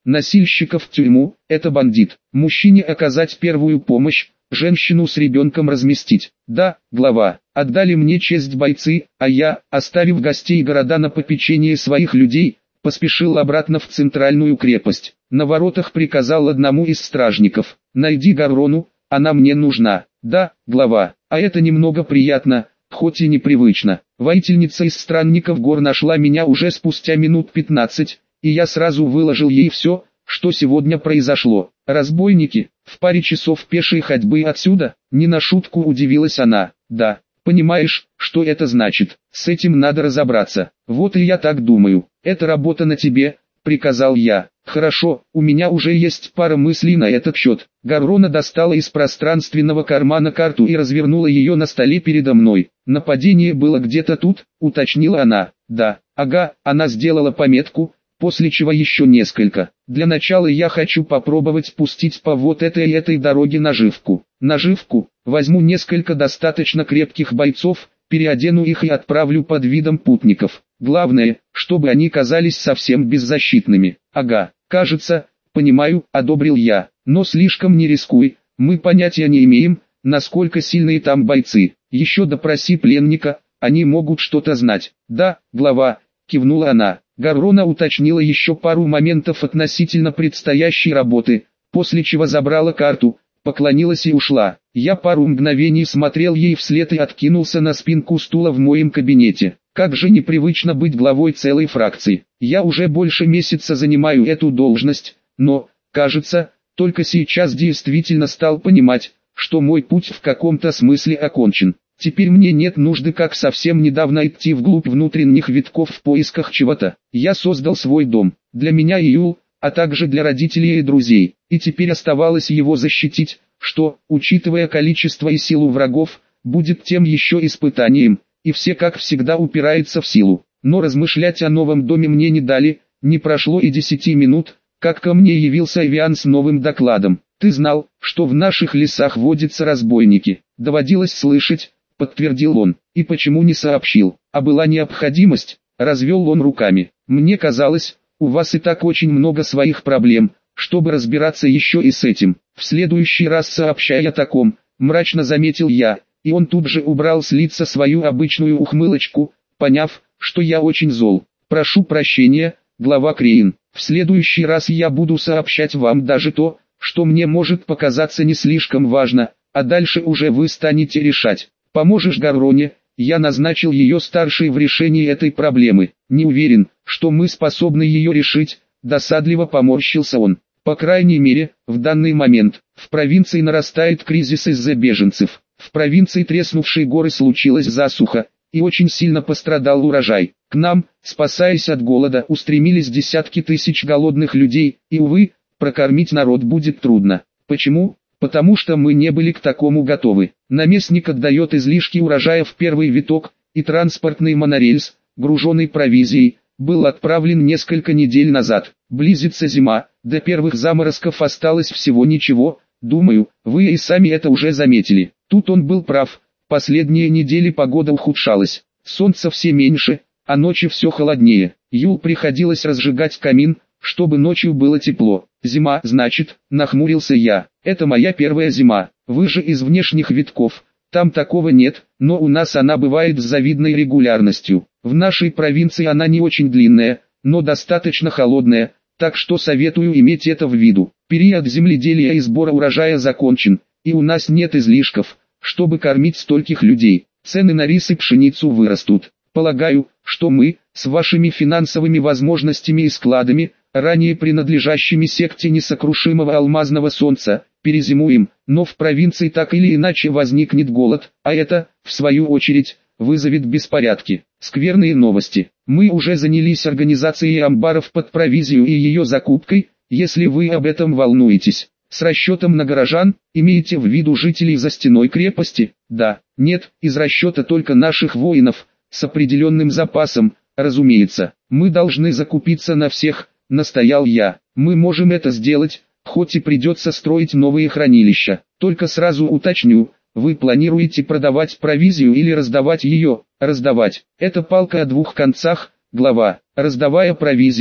Носильщиков в тюрьму, это бандит. Мужчине оказать первую помощь, женщину с ребенком разместить. Да, глава, отдали мне честь бойцы, а я, оставив гостей города на попечение своих людей, поспешил обратно в центральную крепость. На воротах приказал одному из стражников: найди Гаррону, она мне нужна. Да, глава, а это немного приятно, хоть и непривычно. Воительница из странников гор нашла меня уже спустя минут 15, и я сразу выложил ей все, что сегодня произошло. Разбойники, в паре часов пешей ходьбы отсюда, не на шутку удивилась она. Да, понимаешь, что это значит, с этим надо разобраться. Вот и я так думаю, это работа на тебе, приказал я. Хорошо, у меня уже есть пара мыслей на этот счет. Гаррона достала из пространственного кармана карту и развернула ее на столе передо мной. Нападение было где-то тут, уточнила она. Да, ага, она сделала пометку, после чего еще несколько. Для начала я хочу попробовать пустить по вот этой и этой дороге наживку. Наживку, возьму несколько достаточно крепких бойцов, переодену их и отправлю под видом путников. Главное, чтобы они казались совсем беззащитными. Ага, кажется, понимаю, одобрил я, но слишком не рискуй, мы понятия не имеем, насколько сильные там бойцы. Еще допроси пленника, они могут что-то знать. Да, глава, кивнула она. Гаррона уточнила еще пару моментов относительно предстоящей работы, после чего забрала карту, поклонилась и ушла. Я пару мгновений смотрел ей вслед и откинулся на спинку стула в моем кабинете. Как же непривычно быть главой целой фракции. Я уже больше месяца занимаю эту должность, но, кажется, только сейчас действительно стал понимать, что мой путь в каком-то смысле окончен. Теперь мне нет нужды как совсем недавно идти вглубь внутренних витков в поисках чего-то. Я создал свой дом, для меня и Юл, а также для родителей и друзей, и теперь оставалось его защитить, что, учитывая количество и силу врагов, будет тем еще испытанием, и все как всегда упирается в силу. Но размышлять о новом доме мне не дали, не прошло и 10 минут, как ко мне явился Эвиан с новым докладом. «Ты знал, что в наших лесах водятся разбойники?» «Доводилось слышать», — подтвердил он. «И почему не сообщил?» «А была необходимость», — развел он руками. «Мне казалось, у вас и так очень много своих проблем, чтобы разбираться еще и с этим. В следующий раз сообщай о таком», — мрачно заметил я, и он тут же убрал с лица свою обычную ухмылочку, поняв, что я очень зол. «Прошу прощения, глава Креин, в следующий раз я буду сообщать вам даже то, что мне может показаться не слишком важно, а дальше уже вы станете решать. Поможешь Гарроне?» Я назначил ее старшей в решении этой проблемы. «Не уверен, что мы способны ее решить», — досадливо поморщился он. «По крайней мере, в данный момент, в провинции нарастает кризис из-за беженцев. В провинции треснувшей горы случилась засуха, и очень сильно пострадал урожай. К нам, спасаясь от голода, устремились десятки тысяч голодных людей, и, увы, прокормить народ будет трудно. Почему? Потому что мы не были к такому готовы. Наместник отдает излишки урожая в первый виток, и транспортный монорельс, груженный провизией, был отправлен несколько недель назад. Близится зима, до первых заморозков осталось всего ничего, думаю, вы и сами это уже заметили». Тут он был прав, последние недели погода ухудшалась, солнца все меньше, а ночи все холоднее. Юл приходилось разжигать камин, чтобы ночью было тепло. «Зима, значит», — нахмурился я. «Это моя первая зима, вы же из внешних витков, там такого нет, но у нас она бывает с завидной регулярностью. В нашей провинции она не очень длинная, но достаточно холодная, так что советую иметь это в виду. Период земледелия и сбора урожая закончен, и у нас нет излишков, чтобы кормить стольких людей. Цены на рис и пшеницу вырастут. Полагаю, что мы, с вашими финансовыми возможностями и складами, ранее принадлежащими секте несокрушимого алмазного солнца, перезимуем, но в провинции так или иначе возникнет голод, а это, в свою очередь, вызовет беспорядки. Скверные новости. Мы уже занялись организацией амбаров под провизию и ее закупкой, если вы об этом волнуетесь. С расчетом на горожан, имеете в виду жителей за стеной крепости? Да, нет, из расчета только наших воинов, с определенным запасом, разумеется. Мы должны закупиться на всех, настоял я. Мы можем это сделать, хоть и придется строить новые хранилища. Только сразу уточню, вы планируете продавать провизию или раздавать ее? Раздавать. Это палка о двух концах, глава. Раздавая провизию,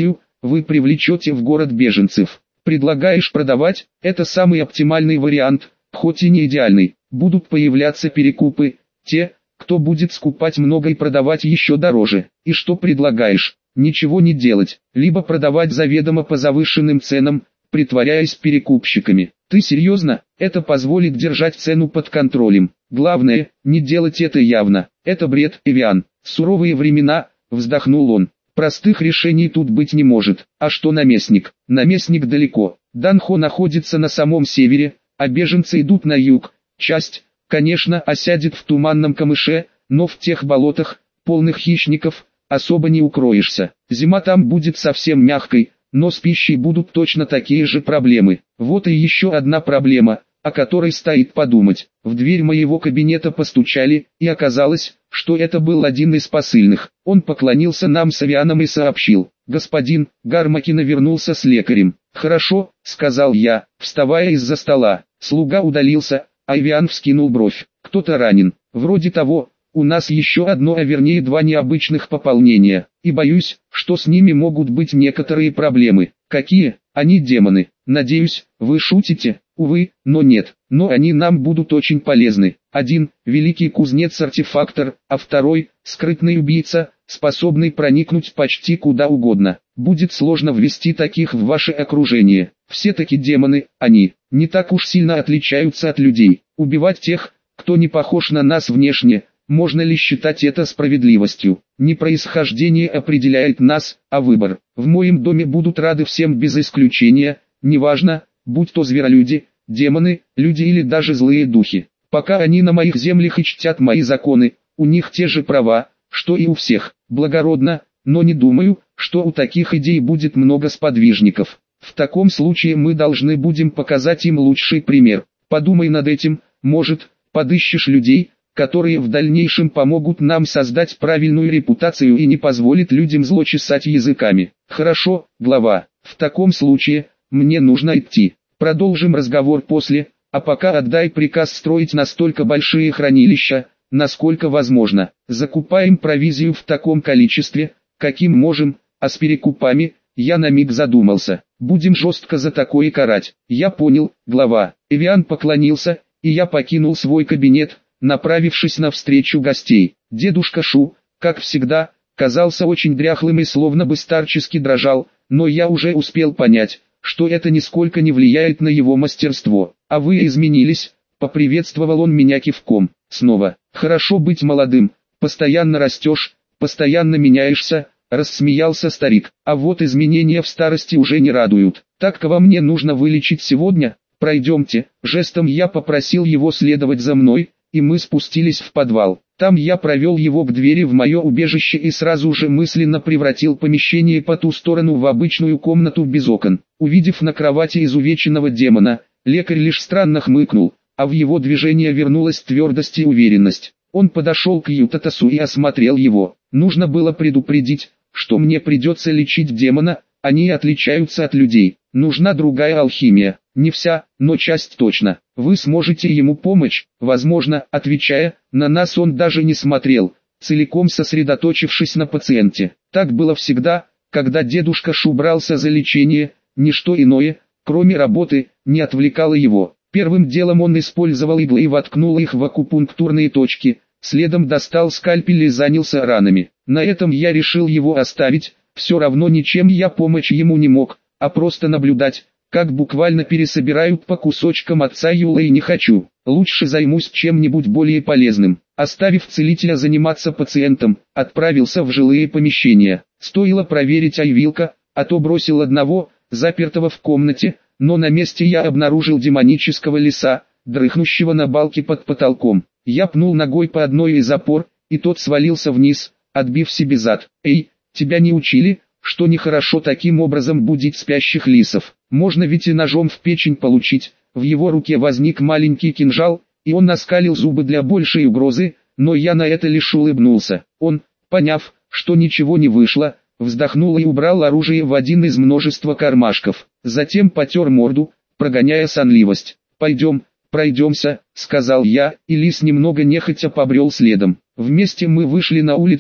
вы привлечете в город беженцев. Предлагаешь продавать, это самый оптимальный вариант, хоть и не идеальный. Будут появляться перекупы, те, кто будет скупать много и продавать еще дороже. И что предлагаешь? Ничего не делать, либо продавать заведомо по завышенным ценам, притворяясь перекупщиками. Ты серьезно? Это позволит держать цену под контролем. Главное, не делать это явно. Это бред, Эвиан. Суровые времена, вздохнул он. Простых решений тут быть не может. А что наместник? Наместник далеко. Данхо находится на самом севере, а беженцы идут на юг. Часть, конечно, осядет в туманном камыше, но в тех болотах, полных хищников, особо не укроешься. Зима там будет совсем мягкой, но с пищей будут точно такие же проблемы. Вот и еще одна проблема, о которой стоит подумать. В дверь моего кабинета постучали, и оказалось, что это был один из посыльных. Он поклонился нам с Авианом и сообщил: «Господин, Гармакина вернулся с лекарем». «Хорошо», — сказал я, вставая из-за стола. Слуга удалился, а Авиан вскинул бровь. «Кто-то ранен. Вроде того. У нас еще одно, а вернее два необычных пополнения, и боюсь, что с ними могут быть некоторые проблемы». «Какие? Они демоны. Надеюсь, вы шутите?» «Увы, но нет. Но они нам будут очень полезны. Один – великий кузнец-артефактор, а второй – скрытный убийца, способный проникнуть почти куда угодно. Будет сложно ввести таких в ваше окружение. Все-таки демоны, они, не так уж сильно отличаются от людей. Убивать тех, кто не похож на нас внешне, можно ли считать это справедливостью? Не происхождение определяет нас, а выбор. В моем доме будут рады всем без исключения, неважно, будь то зверолюди, демоны, люди или даже злые духи. Пока они на моих землях и чтят мои законы, у них те же права, что и у всех. Благородно, но не думаю, что у таких идей будет много сподвижников. В таком случае мы должны будем показать им лучший пример. Подумай над этим, может, подыщешь людей, которые в дальнейшем помогут нам создать правильную репутацию и не позволят людям зло чесать языками. Хорошо, глава, в таком случае, мне нужно идти. Продолжим разговор после, а пока отдай приказ строить настолько большие хранилища, насколько возможно. Закупаем провизию в таком количестве, каким можем, а с перекупами, я на миг задумался. Будем жестко за такое карать. Я понял, глава. Эвиан поклонился, и я покинул свой кабинет, направившись навстречу гостей. Дедушка Шу, как всегда, казался очень дряхлым и словно бы старчески дрожал, но я уже успел понять, что это нисколько не влияет на его мастерство. «А вы изменились», — поприветствовал он меня кивком. «Снова, хорошо быть молодым, постоянно растешь, постоянно меняешься», — рассмеялся старик. «А вот изменения в старости уже не радуют. Так кого мне нужно вылечить сегодня? Пройдемте». Жестом я попросил его следовать за мной, и мы спустились в подвал. Там я провел его к двери в мое убежище и сразу же мысленно превратил помещение по ту сторону в обычную комнату без окон. Увидев на кровати изувеченного демона, лекарь лишь странно хмыкнул, а в его движение вернулась твердость и уверенность. Он подошел к Ютатасу и осмотрел его. Нужно было предупредить, что мне придется лечить демона, они отличаются от людей. Нужна другая алхимия. Не вся, но часть точно. Вы сможете ему помочь, возможно, отвечая, на нас он даже не смотрел, целиком сосредоточившись на пациенте. Так было всегда, когда дедушка Шу брался за лечение, ничто иное, кроме работы, не отвлекало его. Первым делом он использовал иглы и воткнул их в акупунктурные точки, следом достал скальпель и занялся ранами. На этом я решил его оставить, все равно ничем я помочь ему не мог, а просто наблюдать, как буквально пересобирают по кусочкам отца Юла, и не хочу. Лучше займусь чем-нибудь более полезным. Оставив целителя заниматься пациентом, отправился в жилые помещения. Стоило проверить Айвилка, а то бросил одного, запертого в комнате, но на месте я обнаружил демонического лиса, дрыхнущего на балке под потолком. Я пнул ногой по одной из опор, и тот свалился вниз, отбив себе зад. «Эй, тебя не учили, что нехорошо таким образом будить спящих лисов? Можно ведь и ножом в печень получить». В его руке возник маленький кинжал, и он оскалил зубы для большей угрозы, но я на это лишь улыбнулся. Он, поняв, что ничего не вышло, вздохнул и убрал оружие в один из множества кармашков. Затем потер морду, прогоняя сонливость. «Пойдем, пройдемся», — сказал я, и лис немного нехотя побрел следом. Вместе мы вышли на улицу,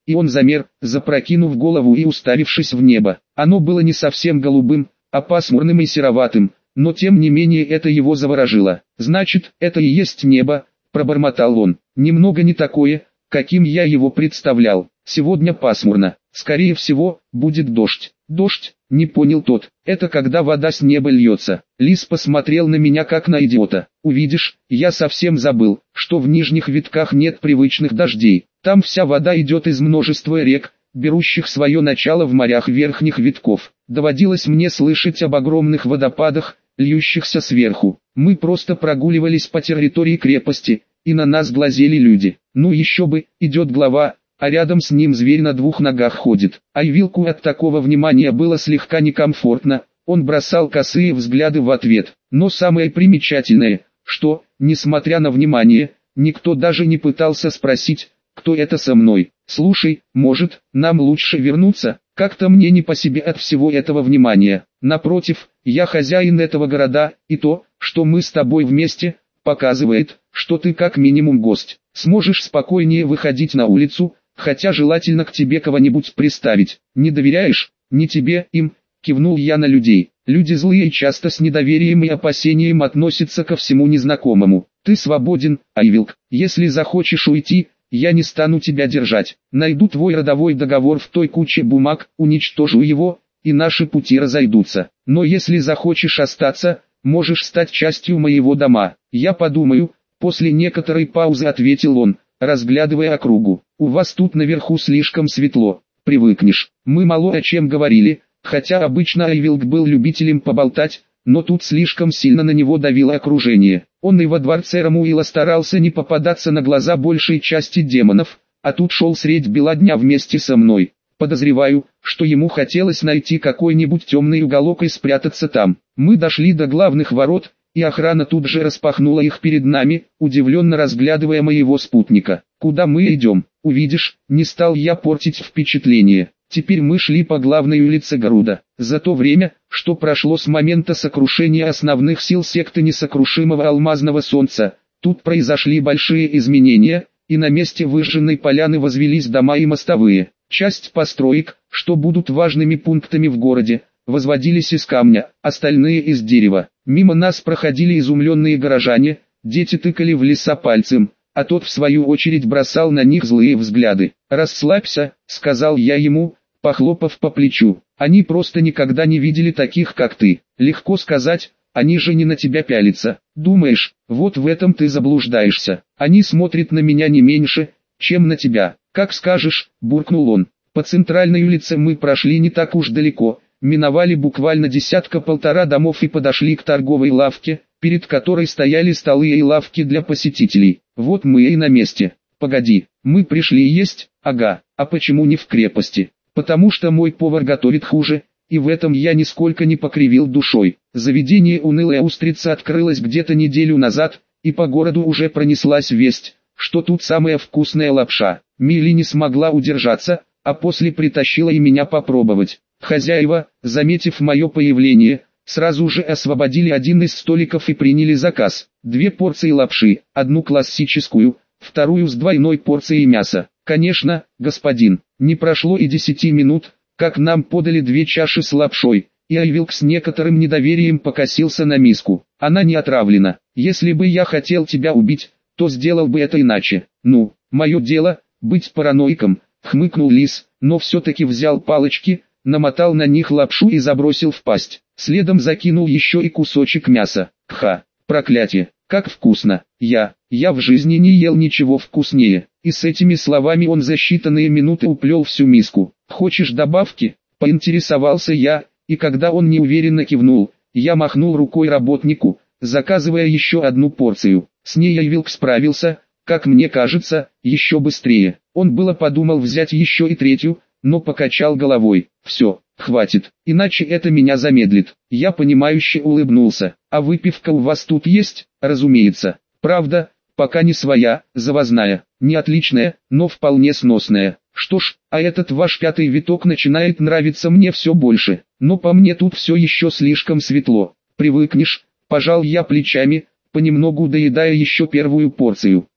и он замер, запрокинув голову и уставившись в небо. Оно было не совсем голубым, а пасмурным и сероватым, но тем не менее это его заворожило. «Значит, это и есть небо», – пробормотал он. «Немного не такое, каким я его представлял. Сегодня пасмурно. Скорее всего, будет дождь». «Дождь?» – не понял тот. «Это когда вода с неба льется». Лис посмотрел на меня как на идиота. «Увидишь, я совсем забыл, что в нижних витках нет привычных дождей. Там вся вода идет из множества рек, берущих свое начало в морях верхних витков. Доводилось мне слышать об огромных водопадах, льющихся сверху. Мы просто прогуливались по территории крепости, и на нас глазели люди. Ну еще бы, идет глава, а рядом с ним зверь на двух ногах ходит». Айвилку от такого внимания было слегка некомфортно, он бросал косые взгляды в ответ. Но самое примечательное, что, несмотря на внимание, никто даже не пытался спросить, кто это со мной. «Слушай, может, нам лучше вернуться? Как-то мне не по себе от всего этого внимания. Напротив, я хозяин этого города, и то, что мы с тобой вместе, показывает, что ты как минимум гость. Сможешь спокойнее выходить на улицу, хотя желательно к тебе кого-нибудь приставить. Не доверяешь? Не тебе, им», кивнул я на людей. «Люди злые и часто с недоверием и опасением относятся ко всему незнакомому. Ты свободен, Айвилк. Если захочешь уйти, я не стану тебя держать. Найду твой родовой договор в той куче бумаг, уничтожу его, и наши пути разойдутся. Но если захочешь остаться, можешь стать частью моего дома. Я подумаю», после некоторой паузы ответил он, разглядывая округу. «У вас тут наверху слишком светло. Привыкнешь. Мы мало о чем говорили, хотя обычно Айвилк был любителем поболтать, но тут слишком сильно на него давило окружение. Он и во дворце Рамуила старался не попадаться на глаза большей части демонов, а тут шел средь бела дня вместе со мной. Подозреваю, что ему хотелось найти какой-нибудь темный уголок и спрятаться там. Мы дошли до главных ворот, и охрана тут же распахнула их перед нами, удивленно разглядывая моего спутника. «Куда мы идем? Увидишь», не стал я портить впечатление. Теперь мы шли по главной улице города. За то время, что прошло с момента сокрушения основных сил секты несокрушимого алмазного солнца, тут произошли большие изменения, и на месте выжженной поляны возвелись дома и мостовые. Часть построек, что будут важными пунктами в городе, возводились из камня, остальные из дерева. Мимо нас проходили изумленные горожане, дети тыкали в леса пальцем, а тот в свою очередь бросал на них злые взгляды. «Расслабься», — сказал я ему, похлопав по плечу. «Они просто никогда не видели таких, как ты. Легко сказать, они же не на тебя пялятся. Думаешь, вот в этом ты заблуждаешься. Они смотрят на меня не меньше, чем на тебя». «Как скажешь», — буркнул он. По центральной улице мы прошли не так уж далеко, миновали буквально десятка-полтора домов и подошли к торговой лавке, перед которой стояли столы и лавки для посетителей. «Вот мы и на месте. Погоди, мы пришли есть? Ага, а почему не в крепости? Потому что мой повар готовит хуже, и в этом я нисколько не покривил душой. Заведение «Унылая устрица» открылось где-то неделю назад, и по городу уже пронеслась весть, что тут самая вкусная лапша. Милли не смогла удержаться, а после притащила и меня попробовать. Хозяева, заметив мое появление, сразу же освободили один из столиков и приняли заказ. 2 порции лапши, одну классическую, вторую с двойной порцией мяса. Конечно, господин, не прошло и 10 минут, как нам подали 2 чаши с лапшой, и Айвилк с некоторым недоверием покосился на миску. «Она не отравлена. Если бы я хотел тебя убить, то сделал бы это иначе. Ну, мое дело, быть параноиком», хмыкнул лис, но все-таки взял палочки, намотал на них лапшу и забросил в пасть. Следом закинул еще и кусочек мяса. «Ха, проклятие, как вкусно! Я в жизни не ел ничего вкуснее». И с этими словами он за считанные минуты уплел всю миску. «Хочешь добавки?» – поинтересовался я, и когда он неуверенно кивнул, я махнул рукой работнику, заказывая еще одну порцию. С ней Айвилк справился, как мне кажется, еще быстрее. Он было подумал взять еще и 3-ю, но покачал головой. «Все, хватит, иначе это меня замедлит». Я понимающе улыбнулся. «А выпивка у вас тут есть?» «Разумеется. Правда, пока не своя, завозная, не отличная, но вполне сносная. Что ж, а этот ваш 5-й виток начинает нравиться мне все больше. Но по мне тут все еще слишком светло. Привыкнешь», пожал я плечами, понемногу доедая еще 1-ю порцию.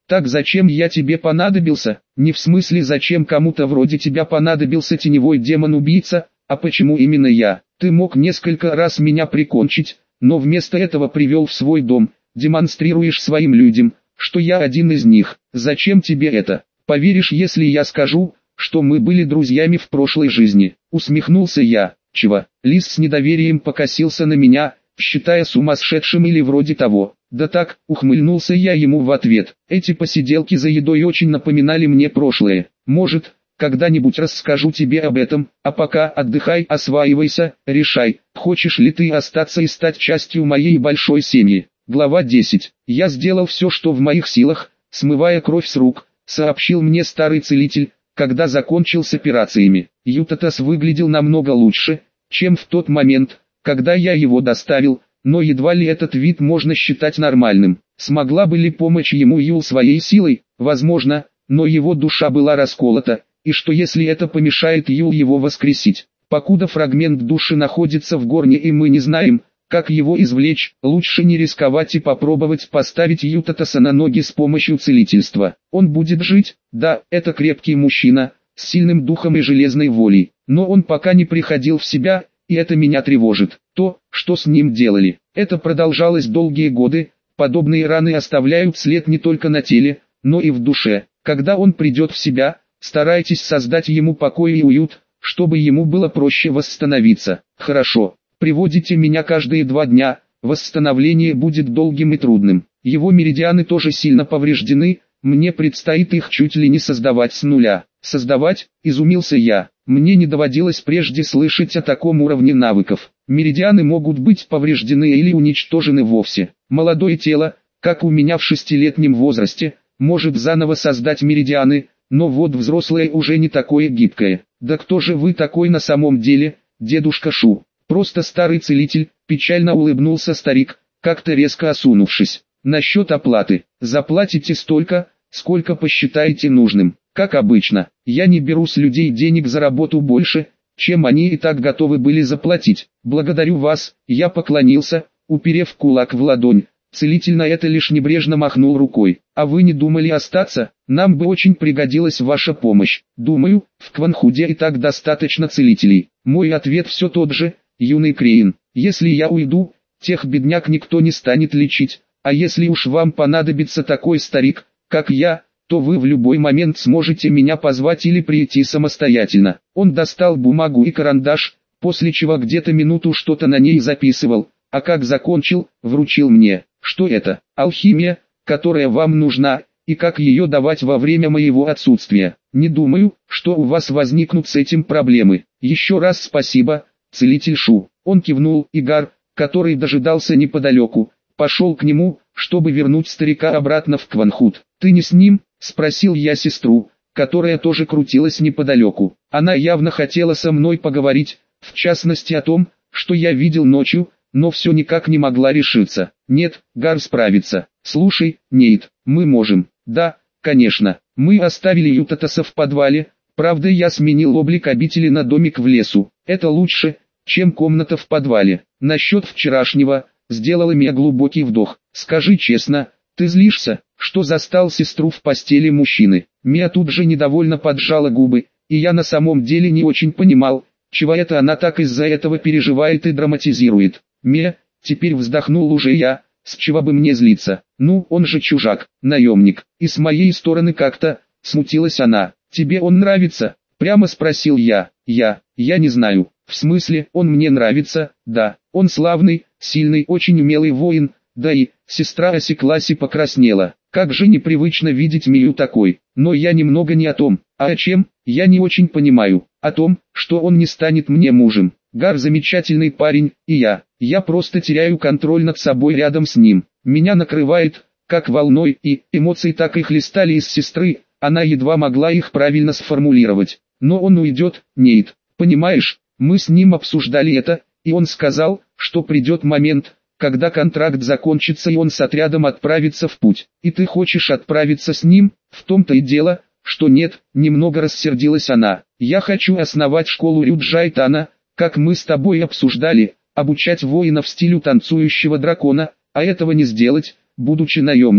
Так зачем я тебе понадобился? Не в смысле зачем кому-то вроде тебя понадобился теневой демон-убийца, а почему именно я? Ты мог несколько раз меня прикончить, но вместо этого привел в свой дом, демонстрируешь своим людям, что я один из них. Зачем тебе это? Поверишь, если я скажу, что мы были друзьями в прошлой жизни? Усмехнулся я. Чего? Лис с недоверием покосился на меня, считая сумасшедшим или вроде того. Да так, ухмыльнулся я ему в ответ. Эти посиделки за едой очень напоминали мне прошлое. Может, когда-нибудь расскажу тебе об этом, а пока отдыхай, осваивайся, решай, хочешь ли ты остаться и стать частью моей большой семьи. Глава 10. Я сделал все, что в моих силах, смывая кровь с рук, сообщил мне старый целитель, когда закончил с операциями. Ютатас выглядел намного лучше, чем в тот момент, когда я его доставил, но едва ли этот вид можно считать нормальным. Смогла бы ли помочь ему Юл своей силой? Возможно, но его душа была расколота, и что если это помешает Юл его воскресить? Покуда фрагмент души находится в горне и мы не знаем, как его извлечь, лучше не рисковать и попробовать поставить Ютатаса на ноги с помощью целительства. Он будет жить, да, это крепкий мужчина, с сильным духом и железной волей, но он пока не приходил в себя, и это меня тревожит. То, что с ним делали, это продолжалось долгие годы, подобные раны оставляют след не только на теле, но и в душе. Когда он придет в себя, старайтесь создать ему покой и уют, чтобы ему было проще восстановиться. Хорошо, приводите меня каждые 2 дня, восстановление будет долгим и трудным. Его меридианы тоже сильно повреждены, мне предстоит их чуть ли не создавать с нуля. Создавать, изумился я. Мне не доводилось прежде слышать о таком уровне навыков. Меридианы могут быть повреждены или уничтожены вовсе. Молодое тело, как у меня в 6-летнем возрасте, может заново создать меридианы, но вот взрослое уже не такое гибкое. Да кто же вы такой на самом деле, дедушка Шу? Просто старый целитель, печально улыбнулся старик, как-то резко осунувшись. Насчет оплаты. Заплатите столько, сколько посчитаете нужным. Как обычно, я не беру с людей денег за работу больше, чем они и так готовы были заплатить. Благодарю вас, я поклонился, уперев кулак в ладонь. Целитель на это лишь небрежно махнул рукой. А вы не думали остаться? Нам бы очень пригодилась ваша помощь. Думаю, в Кванхуде и так достаточно целителей. Мой ответ все тот же, юный Креин. Если я уйду, тех бедняк никто не станет лечить. А если уж вам понадобится такой старик, как я, то вы в любой момент сможете меня позвать или прийти самостоятельно. Он достал бумагу и карандаш, после чего где-то минуту что-то на ней записывал, а как закончил, вручил мне. Что это? Алхимия, которая вам нужна, и как ее давать во время моего отсутствия. Не думаю, что у вас возникнут с этим проблемы. Еще раз спасибо, целитель Шу. Он кивнул, и Гар, который дожидался неподалеку, пошел к нему, чтобы вернуть старика обратно в Кванхуд. «Ты не с ним?» — спросил я сестру, которая тоже крутилась неподалеку. Она явно хотела со мной поговорить, в частности о том, что я видел ночью, но все никак не могла решиться. «Нет, Гар справится. Слушай, Нейт, мы можем». «Да, конечно. Мы оставили Ютатаса в подвале, правда я сменил облик обители на домик в лесу. Это лучше, чем комната в подвале. Насчет вчерашнего...» Сделала Мия глубокий вдох. «Скажи честно, ты злишься, что застал сестру в постели мужчины?» Мия тут же недовольно поджала губы, и я на самом деле не очень понимал, чего это она так из-за этого переживает и драматизирует. «Мия», теперь вздохнул уже я, с чего бы мне злиться? Ну, он же чужак, наемник, и с моей стороны как-то, смутилась она. «Тебе он нравится?» Прямо спросил я. Я не знаю. В смысле, он мне нравится, да, он славный, сильный, очень умелый воин, да и, сестра осеклась и покраснела. Как же непривычно видеть Мию такой, но я немного не о том, а о чем, я не очень понимаю, о том, что он не станет мне мужем. Гар замечательный парень, и я просто теряю контроль над собой рядом с ним. Меня накрывает, как волной, и эмоции так и хлестали из сестры, она едва могла их правильно сформулировать. Но он уйдет, Нейт, понимаешь? Мы с ним обсуждали это, и он сказал, что придет момент, когда контракт закончится и он с отрядом отправится в путь. И ты хочешь отправиться с ним? В том-то и дело, что нет, немного рассердилась она. Я хочу основать школу Рюджайтана, как мы с тобой обсуждали, обучать воинов стилю танцующего дракона, а этого не сделать, будучи наемником.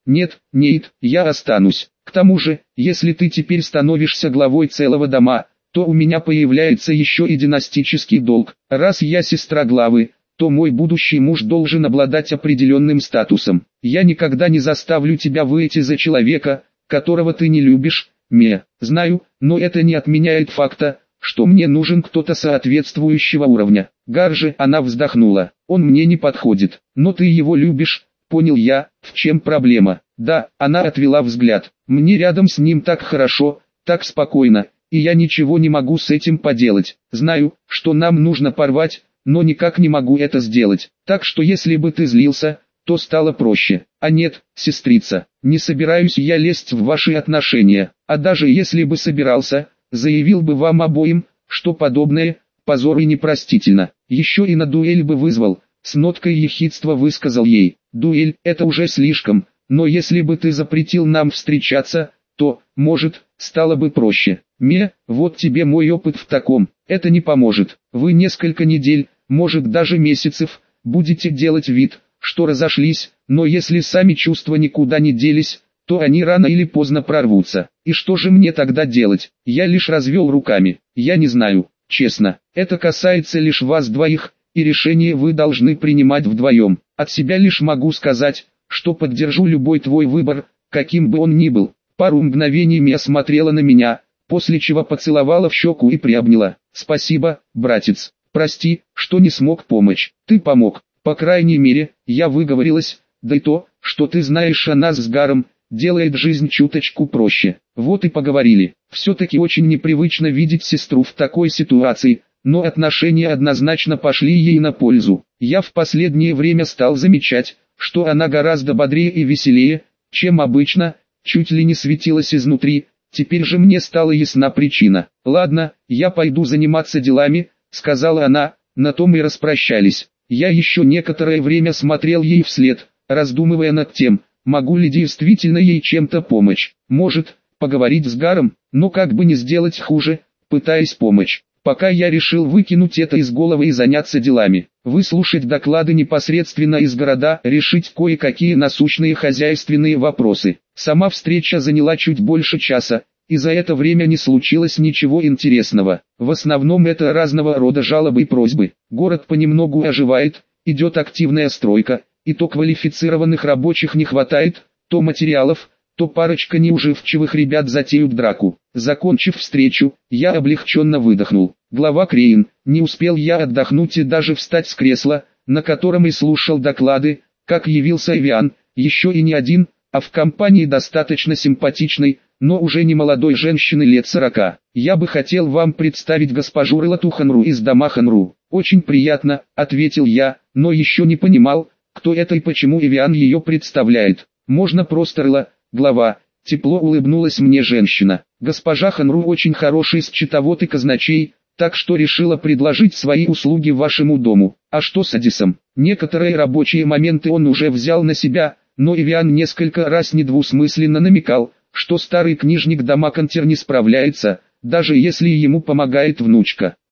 Нет, нет, я останусь. К тому же, если ты теперь становишься главой целого дома, то у меня появляется еще и династический долг. Раз я сестра главы, то мой будущий муж должен обладать определенным статусом. Я никогда не заставлю тебя выйти за человека, которого ты не любишь, Ме. Знаю, но это не отменяет факта, что мне нужен кто-то соответствующего уровня. Гаржи, она вздохнула. Он мне не подходит. Но ты его любишь, понял я, в чем проблема. Да, она отвела взгляд. Мне рядом с ним так хорошо, так спокойно, и я ничего не могу с этим поделать. Знаю, что нам нужно порвать, но никак не могу это сделать. Так что если бы ты злился, то стало проще. А нет, сестрица, не собираюсь я лезть в ваши отношения. А даже если бы собирался, заявил бы вам обоим, что подобное – позор и непростительно. Еще и на дуэль бы вызвал, с ноткой ехидства высказал ей. Дуэль – это уже слишком, но если бы ты запретил нам встречаться, то, может, стало бы проще. Ме, вот тебе мой опыт в таком. Это не поможет. Вы несколько недель, может даже месяцев, будете делать вид, что разошлись, но если сами чувства никуда не делись, то они рано или поздно прорвутся. И что же мне тогда делать? Я лишь развел руками. Я не знаю, честно. Это касается лишь вас двоих, и решение вы должны принимать вдвоем. От себя лишь могу сказать, что поддержу любой твой выбор, каким бы он ни был. Пару мгновений Мия смотрела на меня, после чего поцеловала в щеку и приобняла. Спасибо, братец. Прости, что не смог помочь. Ты помог. По крайней мере, я выговорилась, да и то, что ты знаешь о нас с Гаром, делает жизнь чуточку проще. Вот и поговорили. Все-таки очень непривычно видеть сестру в такой ситуации, но отношения однозначно пошли ей на пользу. Я в последнее время стал замечать, что она гораздо бодрее и веселее, чем обычно, чуть ли не светилась изнутри. Теперь же мне стала ясна причина. «Ладно, я пойду заниматься делами», — сказала она, на том и распрощались. Я еще некоторое время смотрел ей вслед, раздумывая над тем, могу ли действительно ей чем-то помочь. Может, поговорить с Гаром, но как бы не сделать хуже, пытаясь помочь. Пока я решил выкинуть это из головы и заняться делами. Выслушать доклады непосредственно из города, решить кое-какие насущные хозяйственные вопросы. Сама встреча заняла чуть больше часа, и за это время не случилось ничего интересного. В основном это разного рода жалобы и просьбы. Город понемногу оживает, идет активная стройка, и то квалифицированных рабочих не хватает, то материалов, то парочка неуживчивых ребят затеют драку. Закончив встречу, я облегченно выдохнул. Глава Крейн, не успел я отдохнуть и даже встать с кресла, на котором и слушал доклады, как явился Эвиан, еще и не один, а в компании достаточно симпатичной, но уже не молодой женщины лет 40. «Я бы хотел вам представить госпожу Рылату Ханру из дома Ханру». «Очень приятно», — ответил я, но еще не понимал, кто это и почему Эвиан ее представляет. «Можно просто Рыла, глава», — тепло улыбнулась мне женщина. «Госпожа Ханру очень хороший счетовод и казначей, так что решила предложить свои услуги вашему дому. А что с Адисом? Некоторые рабочие моменты он уже взял на себя, но Эвиан несколько раз недвусмысленно намекал, что старый книжник Дамакантер не справляется, даже если ему помогает внучка.